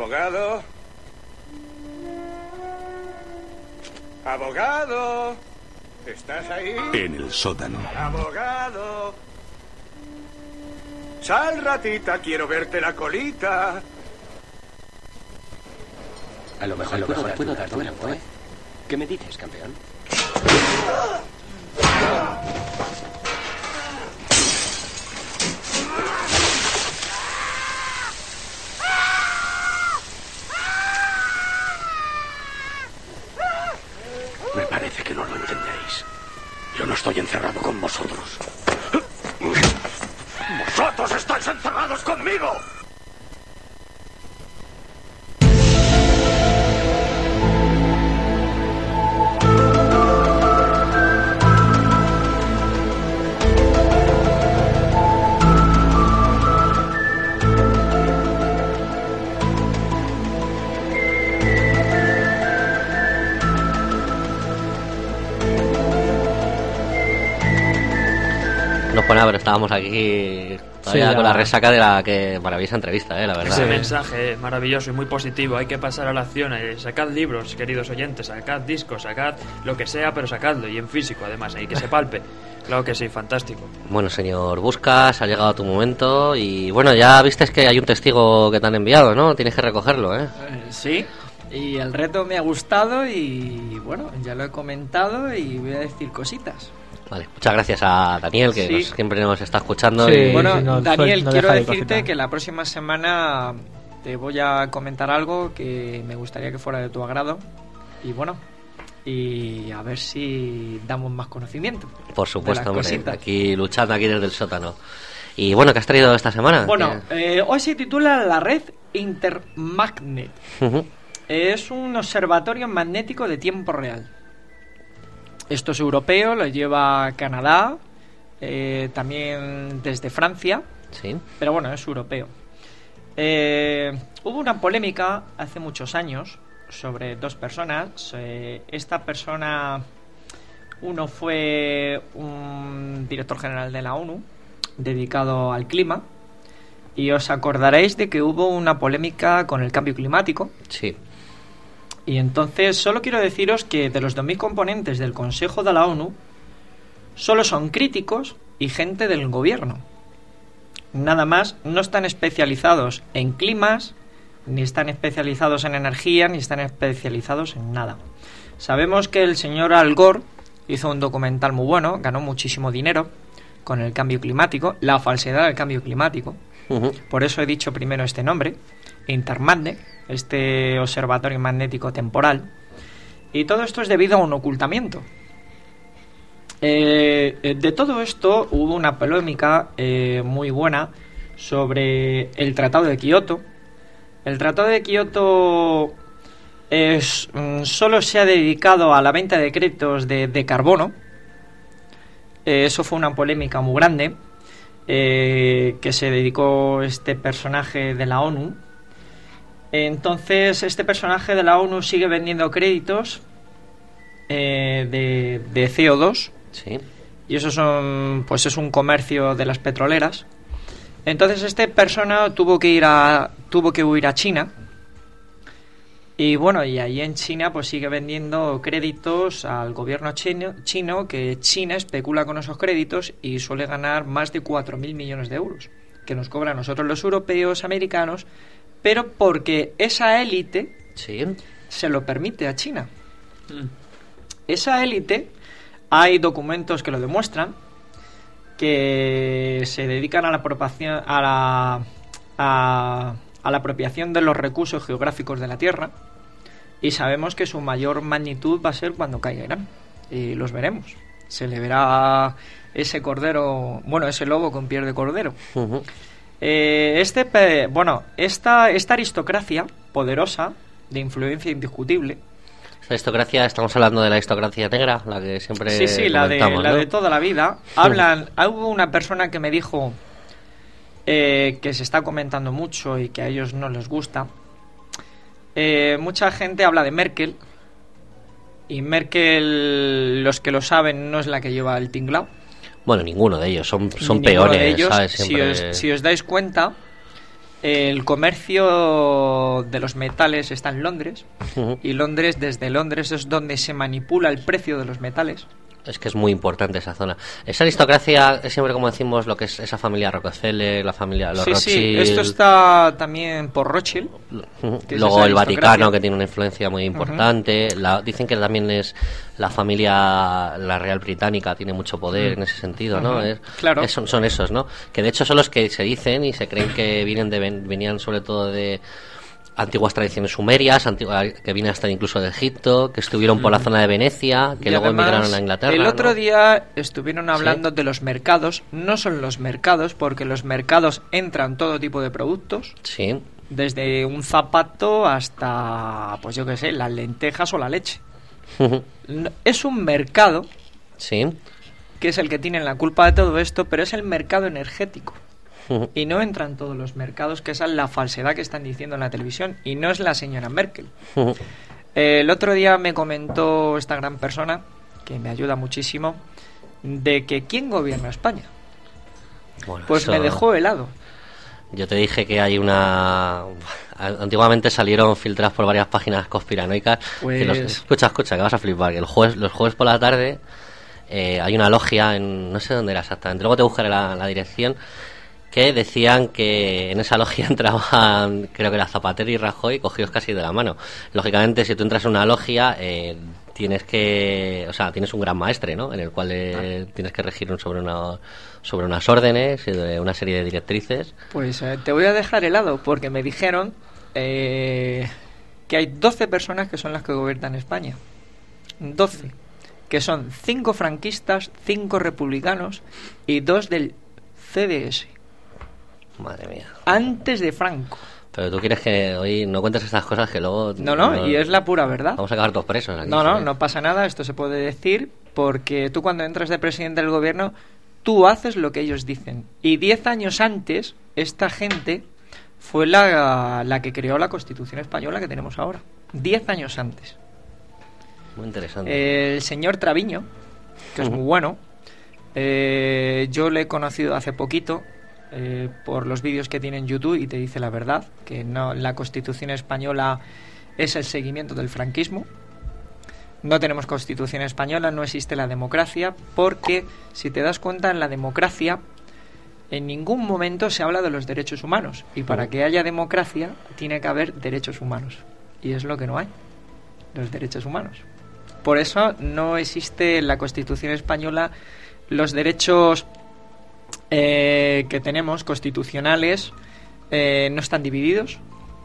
Abogado. Abogado. ¿Estás ahí? En el sótano. Abogado. Sal, ratita, quiero verte la colita. A lo mejor, a lo puedo, mejor puedo dar tiempo, ¿eh? ¿Qué me dices, campeón? Me parece que no lo entendéis. Yo no estoy encerrado con vosotros. ¡Vosotros estáis encerrados conmigo! Bueno, pero estábamos aquí todavía sí, con la resaca de la que maravillosa entrevista, ¿eh? La verdad. Ese mensaje maravilloso y muy positivo. Hay que pasar a la acción. Eh, sacad libros, queridos oyentes, sacad discos, sacad lo que sea, pero sacadlo. Y en físico, además, y que se palpe. Claro que sí, fantástico. Bueno, señor Buscas, ha llegado tu momento. Y bueno, ya viste que hay un testigo que te han enviado, ¿no? Tienes que recogerlo, ¿eh? eh sí. Y el reto me ha gustado y bueno, ya lo he comentado y voy a decir cositas. Vale, muchas gracias a Daniel, que sí. nos, siempre nos está escuchando. Sí, y... Bueno, sí, no, Daniel, no quiero de decirte cosita. que la próxima semana te voy a comentar algo que me gustaría que fuera de tu agrado. Y bueno, y a ver si damos más conocimiento. Por supuesto, hombre, aquí luchando aquí desde el sótano. Y bueno, ¿qué has traído esta semana? Bueno, eh, hoy se titula La Red Intermagnet. Uh-huh. Es un observatorio magnético de tiempo real. Esto es europeo, lo lleva Canadá, eh, también desde Francia, sí. Pero bueno, es europeo. Eh, hubo una polémica hace muchos años sobre dos personas. Eh, esta persona, uno fue un director general de la ONU, dedicado al clima, y os acordaréis de que hubo una polémica con el cambio climático. Sí. Y entonces solo quiero deciros que de los dos mil componentes del Consejo de la ONU, solo son críticos y gente del gobierno. Nada más, no están especializados en climas, ni están especializados en energía, ni están especializados en nada. Sabemos que el señor Al Gore hizo un documental muy bueno, ganó muchísimo dinero con el cambio climático, la falsedad del cambio climático. Uh-huh. Por eso he dicho primero este nombre, Intermagnet, este observatorio magnético temporal. Y todo esto es debido a un ocultamiento. Eh, de todo esto hubo una polémica eh, muy buena sobre el Tratado de Kioto. El Tratado de Kioto es, mm, solo se ha dedicado a la venta de créditos de, de carbono. Eh, eso fue una polémica muy grande eh, que se dedicó este personaje de la ONU. Entonces este personaje de la ONU sigue vendiendo créditos eh, de, de C O dos. Sí. Y eso son, pues es un comercio de las petroleras. Entonces este persona tuvo que ir a tuvo que huir a China. Y bueno, y ahí en China pues sigue vendiendo créditos al gobierno chino, chino que China especula con esos créditos y suele ganar más de cuatro mil millones de euros, que nos cobran a nosotros los europeos, americanos, pero porque esa élite sí. se lo permite a China. Mm. Esa élite, hay documentos que lo demuestran, que se dedican a la apropiación, a la, a, a la apropiación de los recursos geográficos de la Tierra, y sabemos que su mayor magnitud va a ser cuando caiga Irán, y los veremos. Se le verá ese cordero, bueno, ese lobo con piel de cordero. Uh-huh. Eh, este, bueno, esta, esta aristocracia poderosa, de influencia indiscutible. Esta aristocracia, estamos hablando de la aristocracia negra, la que siempre sí, sí, la de, ¿no? la de toda la vida. Hablan, hubo una persona que me dijo eh, que se está comentando mucho y que a ellos no les gusta. Eh, mucha gente habla de Merkel, y Merkel, los que lo saben, no es la que lleva el tinglao. Bueno, ninguno de ellos, son, son peones, de ellos. ¿sabes? Siempre... Si, os, si os dais cuenta, El comercio de los metales está en Londres, uh-huh. y Londres, desde Londres es donde se manipula el precio de los metales. Es que es muy importante esa zona. Esa aristocracia es siempre, como decimos, lo que es esa familia Rockefeller, la familia los sí, Rothschild. Sí, esto está también por Rothschild. Uh-huh. Luego el Vaticano, que tiene una influencia muy importante. Uh-huh. La, dicen que también es la familia, la Real Británica, tiene mucho poder uh-huh. en ese sentido, ¿no? Uh-huh. Es, claro. Es, son, son esos, ¿no? Que de hecho son los que se dicen y se creen que vienen de venían sobre todo de antiguas tradiciones sumerias, antigua, que vienen hasta incluso de Egipto, que estuvieron por la zona de Venecia, que y luego además, emigraron a Inglaterra. El otro ¿no? día estuvieron hablando ¿Sí? de los mercados. No son los mercados, porque los mercados entran todo tipo de productos. Sí. Desde un zapato hasta, pues yo qué sé, las lentejas o la leche. Es un mercado, sí, que es el que tiene la culpa de todo esto, pero es el mercado energético. Y no entran todos los mercados, que esa es la falsedad que están diciendo en la televisión, y no es la señora Merkel. eh, el otro día me comentó esta gran persona, que me ayuda muchísimo, de que ¿quién gobierna España? Bueno, pues eso... me dejó helado. Yo te dije que hay una... Antiguamente salieron filtradas por varias páginas conspiranoicas. Pues... Que los... Escucha, escucha, que vas a flipar. Que el jueves, los jueves por la tarde eh, hay una logia en... No sé dónde era exactamente. Luego te buscaré la, la dirección. Que decían que en esa logia entraban, creo que era Zapatero y Rajoy, cogidos casi de la mano. Lógicamente, si tú entras en una logia, eh, tienes que, o sea, tienes un gran maestre, ¿no? En el cual eh, ah. tienes que regir sobre una, sobre unas órdenes y de una serie de directrices. Pues eh, te voy a dejar helado, porque me dijeron eh, que hay doce personas que son las que gobiernan España. doce. Que son cinco franquistas, cinco republicanos y dos del C D S. Madre mía. Antes de Franco. Pero tú quieres que hoy no cuentes estas cosas que luego... No, no, no, y es la pura verdad. Vamos a acabar todos presos aquí. No, no, no pasa nada, esto se puede decir, porque tú cuando entras de presidente del gobierno, tú haces lo que ellos dicen. Y diez años antes, esta gente fue la, la que creó la Constitución española que tenemos ahora. Diez años antes. Muy interesante. El señor Traviño, que es muy bueno, eh, yo le he conocido hace poquito... Eh, por los vídeos que tiene en YouTube, y te dice la verdad, que no, la Constitución española es el seguimiento del franquismo. No tenemos Constitución española, no existe la democracia, porque si te das cuenta, en la democracia en ningún momento se habla de los derechos humanos, y para que haya democracia tiene que haber derechos humanos, y es lo que no hay, los derechos humanos. Por eso no existe en la Constitución española los derechos Eh, que tenemos constitucionales, eh, no están divididos.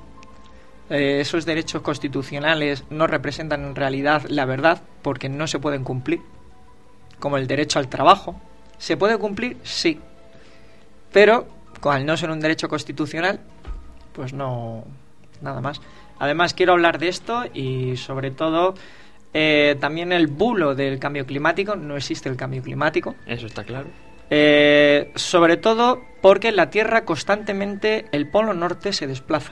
Eh, esos derechos constitucionales no representan en realidad la verdad, porque no se pueden cumplir, como el derecho al trabajo. ¿Se puede cumplir? Sí, pero al no ser un derecho constitucional, pues no, nada más. Además, quiero hablar de esto y sobre todo eh, también el bulo del cambio climático. No existe el cambio climático, eso está claro. Eh, sobre todo porque en la Tierra constantemente el polo norte se desplaza,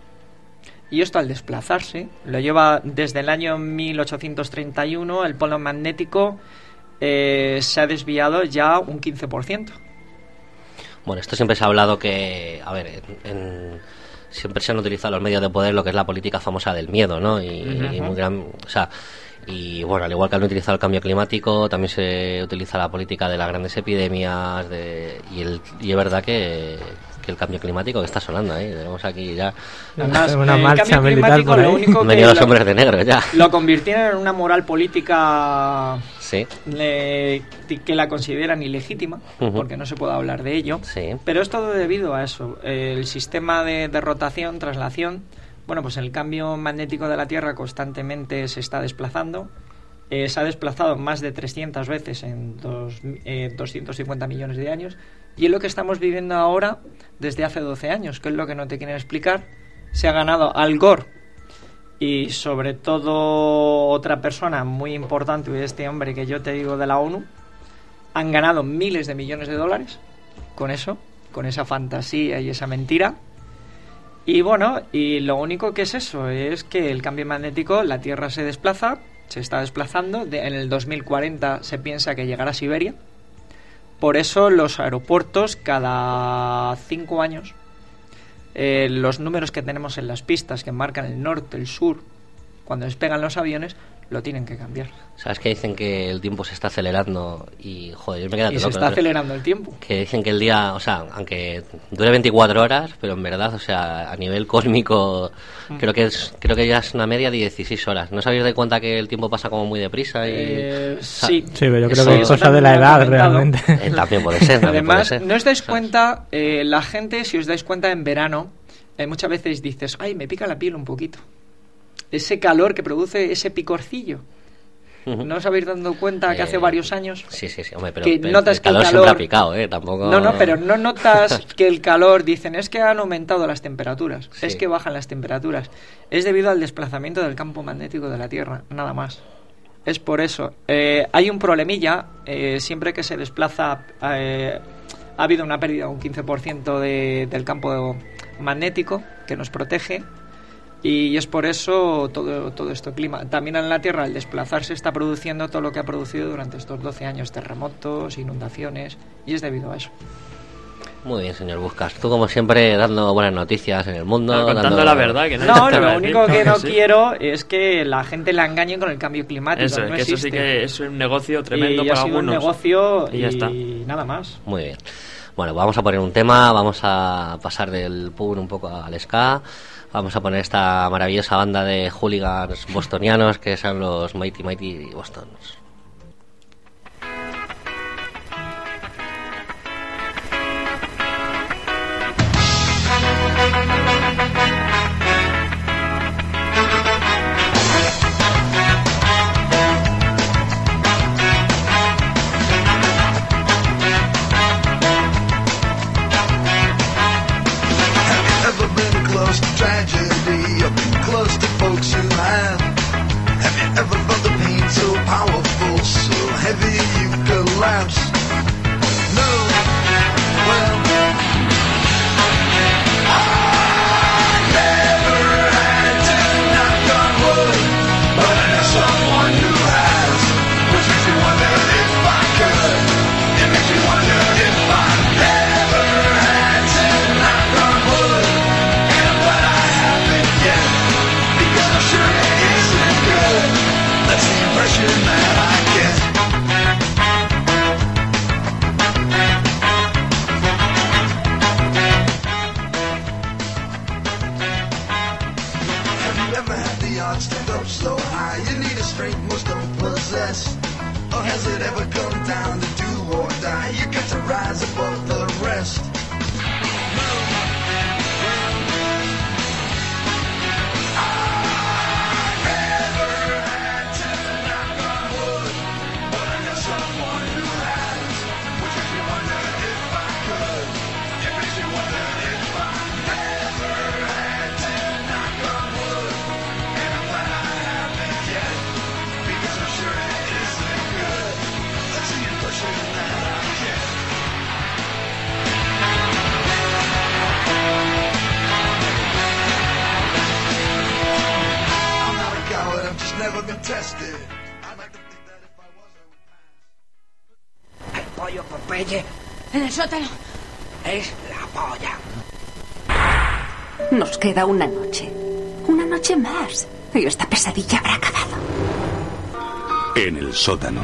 y esto al desplazarse lo lleva desde el año mil ochocientos treinta y uno. El polo magnético eh, se ha desviado ya un quince por ciento. Bueno, esto siempre se ha hablado que, a ver, en, en, siempre se han utilizado los medios de poder, lo que es la política famosa del miedo, ¿no? Y, uh-huh. y muy gran, o sea, y bueno, al igual que han utilizado el cambio climático, también se utiliza la política de las grandes epidemias, de, y, el, y es verdad que, que el cambio climático que está sonando ahí, tenemos aquí ya Además, una el marcha cambio militar climático, por ahí. lo único que medio los lo, hombres de negro ya. Lo convirtieron en una moral política sí. le, que la consideran ilegítima, uh-huh. porque no se puede hablar de ello, sí. pero es todo debido a eso. El sistema de, de rotación, traslación, bueno, pues el cambio magnético de la Tierra constantemente se está desplazando. Eh, se ha desplazado más de trescientas veces en dos, eh, doscientos cincuenta millones de años, y es lo que estamos viviendo ahora desde hace doce años, que es lo que no te quieren explicar. Se ha ganado Al Gore y sobre todo otra persona muy importante, este hombre que yo te digo de la ONU, han ganado miles de millones de dólares con eso, con esa fantasía y esa mentira. Y bueno, y lo único que es eso, es que el cambio magnético, la Tierra se desplaza, se está desplazando, de, en el dos mil cuarenta se piensa que llegará a Siberia. Por eso los aeropuertos cada cinco años eh, los números que tenemos en las pistas que marcan el norte, el sur, cuando despegan los aviones, lo tienen que cambiar. ¿Sabes que dicen que el tiempo se está acelerando? Y, joder, yo me quedo Y loco, se está ¿no? acelerando el tiempo. Que dicen que el día, o sea, aunque dure veinticuatro horas, pero en verdad, o sea, a nivel cósmico, mm. creo que es creo que ya es una media de dieciséis horas. ¿No os habéis dado cuenta que el tiempo pasa como muy deprisa? Y, eh, o sea, sí. Sí, pero yo creo eso, que es cosa de la edad, realmente. Eh, también puede ser. También Además, puede ser. no os dais cuenta, eh, la gente, si os dais cuenta en verano, eh, muchas veces dices, ay, me pica la piel un poquito. Ese calor que produce ese picorcillo. ¿No os habéis dado cuenta que eh, hace varios años? Sí, sí, sí, hombre, pero, que pero notas el que el calor, calor siempre ha picado, ¿eh? Tampoco... No, no, pero no notas que el calor, dicen, es que han aumentado las temperaturas, Sí. es que bajan las temperaturas. Es debido al desplazamiento del campo magnético de la Tierra, nada más. Es por eso. Eh, hay un problemilla, eh, siempre que se desplaza, eh, ha habido una pérdida de un quince por ciento de, del campo magnético que nos protege. Y es por eso todo, todo este clima. También en la Tierra, al desplazarse, está produciendo todo lo que ha producido durante estos doce años: terremotos, inundaciones, y es debido a eso. Muy bien, señor Buscas. Tú, como siempre, dando buenas noticias en el mundo. No, contando dando... la verdad. Que no, no, lo único que no sí. quiero es que la gente la engañe con el cambio climático. Eso, no que existe. eso sí que es un negocio tremendo y para ha sido algunos. un negocio y y, ya está. nada más. Muy bien. Bueno, vamos a poner un tema, vamos a pasar del punk un poco al ska. Vamos a poner esta maravillosa banda de hooligans bostonianos que son los Mighty Mighty Bostons. Tragedy, I've been close to folks who have. Have you ever felt the pain so powerful, so heavy you collapse? No, well, I never had to knock on wood, but I know someone who has, which makes me wonder if I could. It makes me wonder if I never had to knock on wood. Because I'm sure it isn't good. That's the impression that I get. Have you ever had the odds stand up so high? You need a strength most don't possess. Or has it ever come down to do or die? You got to rise above the rest. Never been tested. I'd like to think that if I was, I would pass. El pollo Popeye En el sótano. es la polla. Nos queda una noche. Una noche más. Y esta pesadilla habrá acabado. En el sótano.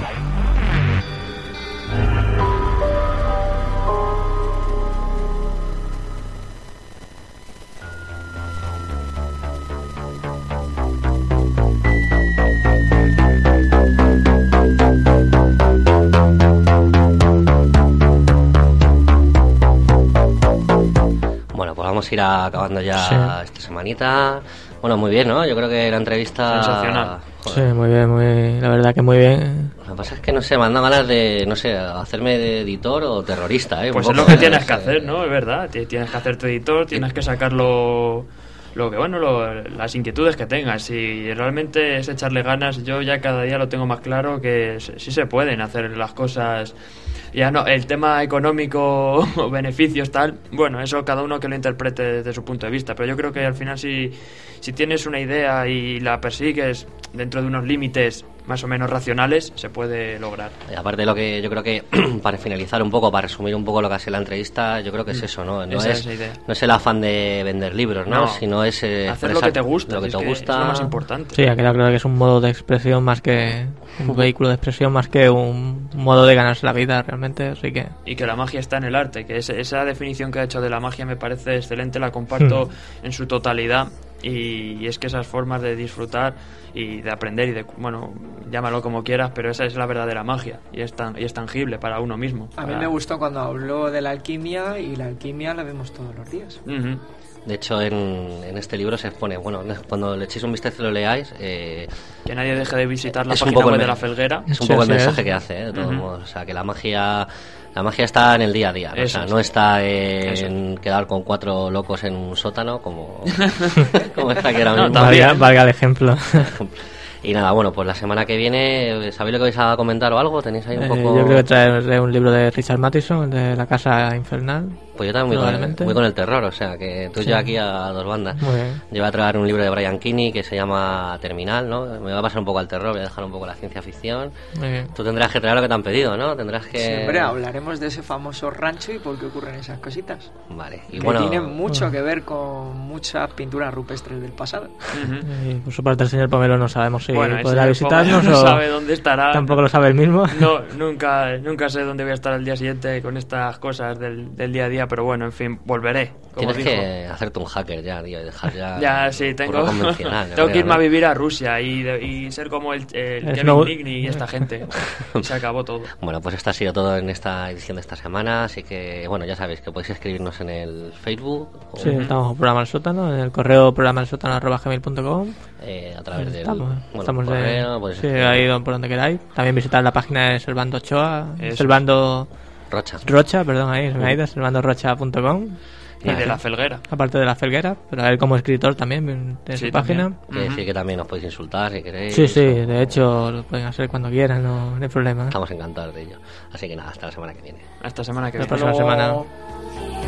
Bueno, pues vamos a ir acabando ya Sí. esta semanita. Bueno, muy bien, ¿no? Yo creo que la entrevista... Sensacional. Joder. Sí, muy bien, muy, la verdad que muy bien. Lo que pasa es que, no sé, me han dado ganas de, no sé, hacerme de editor o terrorista, ¿eh? Un Pues es poco, lo que ¿eh? tienes No que sé. hacer, ¿no? Es verdad. T- Tienes que hacer tu editor, tienes que sacar lo, lo que, bueno, lo- las inquietudes que tengas. Si realmente es echarle ganas, yo ya cada día lo tengo más claro que s- sí se pueden hacer las cosas. Ya no, el tema económico o beneficios tal, bueno, eso cada uno que lo interprete desde su punto de vista, pero yo creo que al final si, si tienes una idea y la persigues, dentro de unos límites más o menos racionales se puede lograr. Y aparte de lo que yo creo que, para finalizar un poco, para resumir un poco lo que ha sido la entrevista, yo creo que es eso, ¿no? No Esa es, es la idea. no es el afán de vender libros, ¿no? No. Sino es eh, Hacer expresar lo que te gusta, lo que es te que gusta. es lo más importante. Sí, ha quedado claro que es un modo de expresión más que un vehículo de expresión, más que un modo de ganarse la vida realmente, así que... Y que la magia está en el arte, que es, esa definición que ha hecho de la magia me parece excelente, la comparto Hmm. en su totalidad, y, y es que esas formas de disfrutar y de aprender y de, bueno, llámalo como quieras, pero esa es la verdadera magia y es, tan, y es tangible para uno mismo. A mí para- me gustó cuando habló de la alquimia, y la alquimia la vemos todos los días. Ujú. De hecho, en, en este libro se expone, bueno, cuando le echéis un vistazo y lo leáis, eh, Que nadie deje de visitar la es un página poco web el de me- la Felguera. Es un Sí, poco el sí, mensaje es. que hace, ¿eh? De todos Ujú. modos. O sea, que la magia, la magia está en el día a día. ¿no? O Eso sea, es. no está en Eso. quedar con cuatro locos en un sótano, como, como está aquí ahora No, mismo. valga, valga de ejemplo. Y nada, bueno, pues la semana que viene, ¿sabéis lo que vais a comentar o algo? ¿Tenéis ahí un Eh, poco...? yo creo que traeré un libro de Richard Matheson, de La Casa Infernal. Pues yo también muy con, probablemente. muy con el terror, o sea, que tú y Sí. yo aquí a dos bandas. Muy bien. Yo voy a traer un libro de Brian Kinney que se llama Terminal, ¿no? Me va a pasar un poco al terror, voy a dejar un poco la ciencia ficción. Muy bien. Tú tendrás que traer lo que te han pedido, ¿no? Tendrás que... Siempre hablaremos de ese famoso rancho y por qué ocurren esas cositas. Vale, y que bueno... tienen mucho que ver con muchas pinturas rupestres del pasado. Y por su parte el señor Pomelo no sabemos si Bueno, el podrá señor visitarnos Pomelo no o sabe dónde estará. tampoco lo sabe él mismo. No, nunca, nunca sé dónde voy a estar el día siguiente con estas cosas del, del día a día, pero bueno, en fin, volveré. Como Tienes dijo. que hacerte un hacker ya, tío, y dejar ya... Ya, sí, por tengo, lo convencional, yo tengo que creo, irme ¿no? a vivir a Rusia y, de- y ser como el, el Es Kevin no- Ligny y esta gente. Y se acabó todo. Bueno, pues esto ha sido todo en esta edición de esta semana, así que, bueno, ya sabéis que podéis escribirnos en el Facebook, o, Sí, estamos en Programa del Sótano, en el correo programa del sótano arroba gmail punto com. eh, a través del... Estamos, bueno, estamos correo, en, podéis sí, escribir- ahí por donde queráis. También visitar la página de Servando Ochoa, Eso. Servando Rocha. Rocha, perdón, ahí se me ha ido, servando rocha punto com. Y de la Felguera. Aparte de la Felguera, pero a él como escritor también de Sí, su página. también. Que decir que también os podéis insultar si queréis. Sí, sí, o- de hecho lo pueden hacer cuando quieran, no, no hay problema. Estamos encantados de ello. Así que nada, hasta la semana que viene. Hasta semana que Hasta viene. la próxima semana.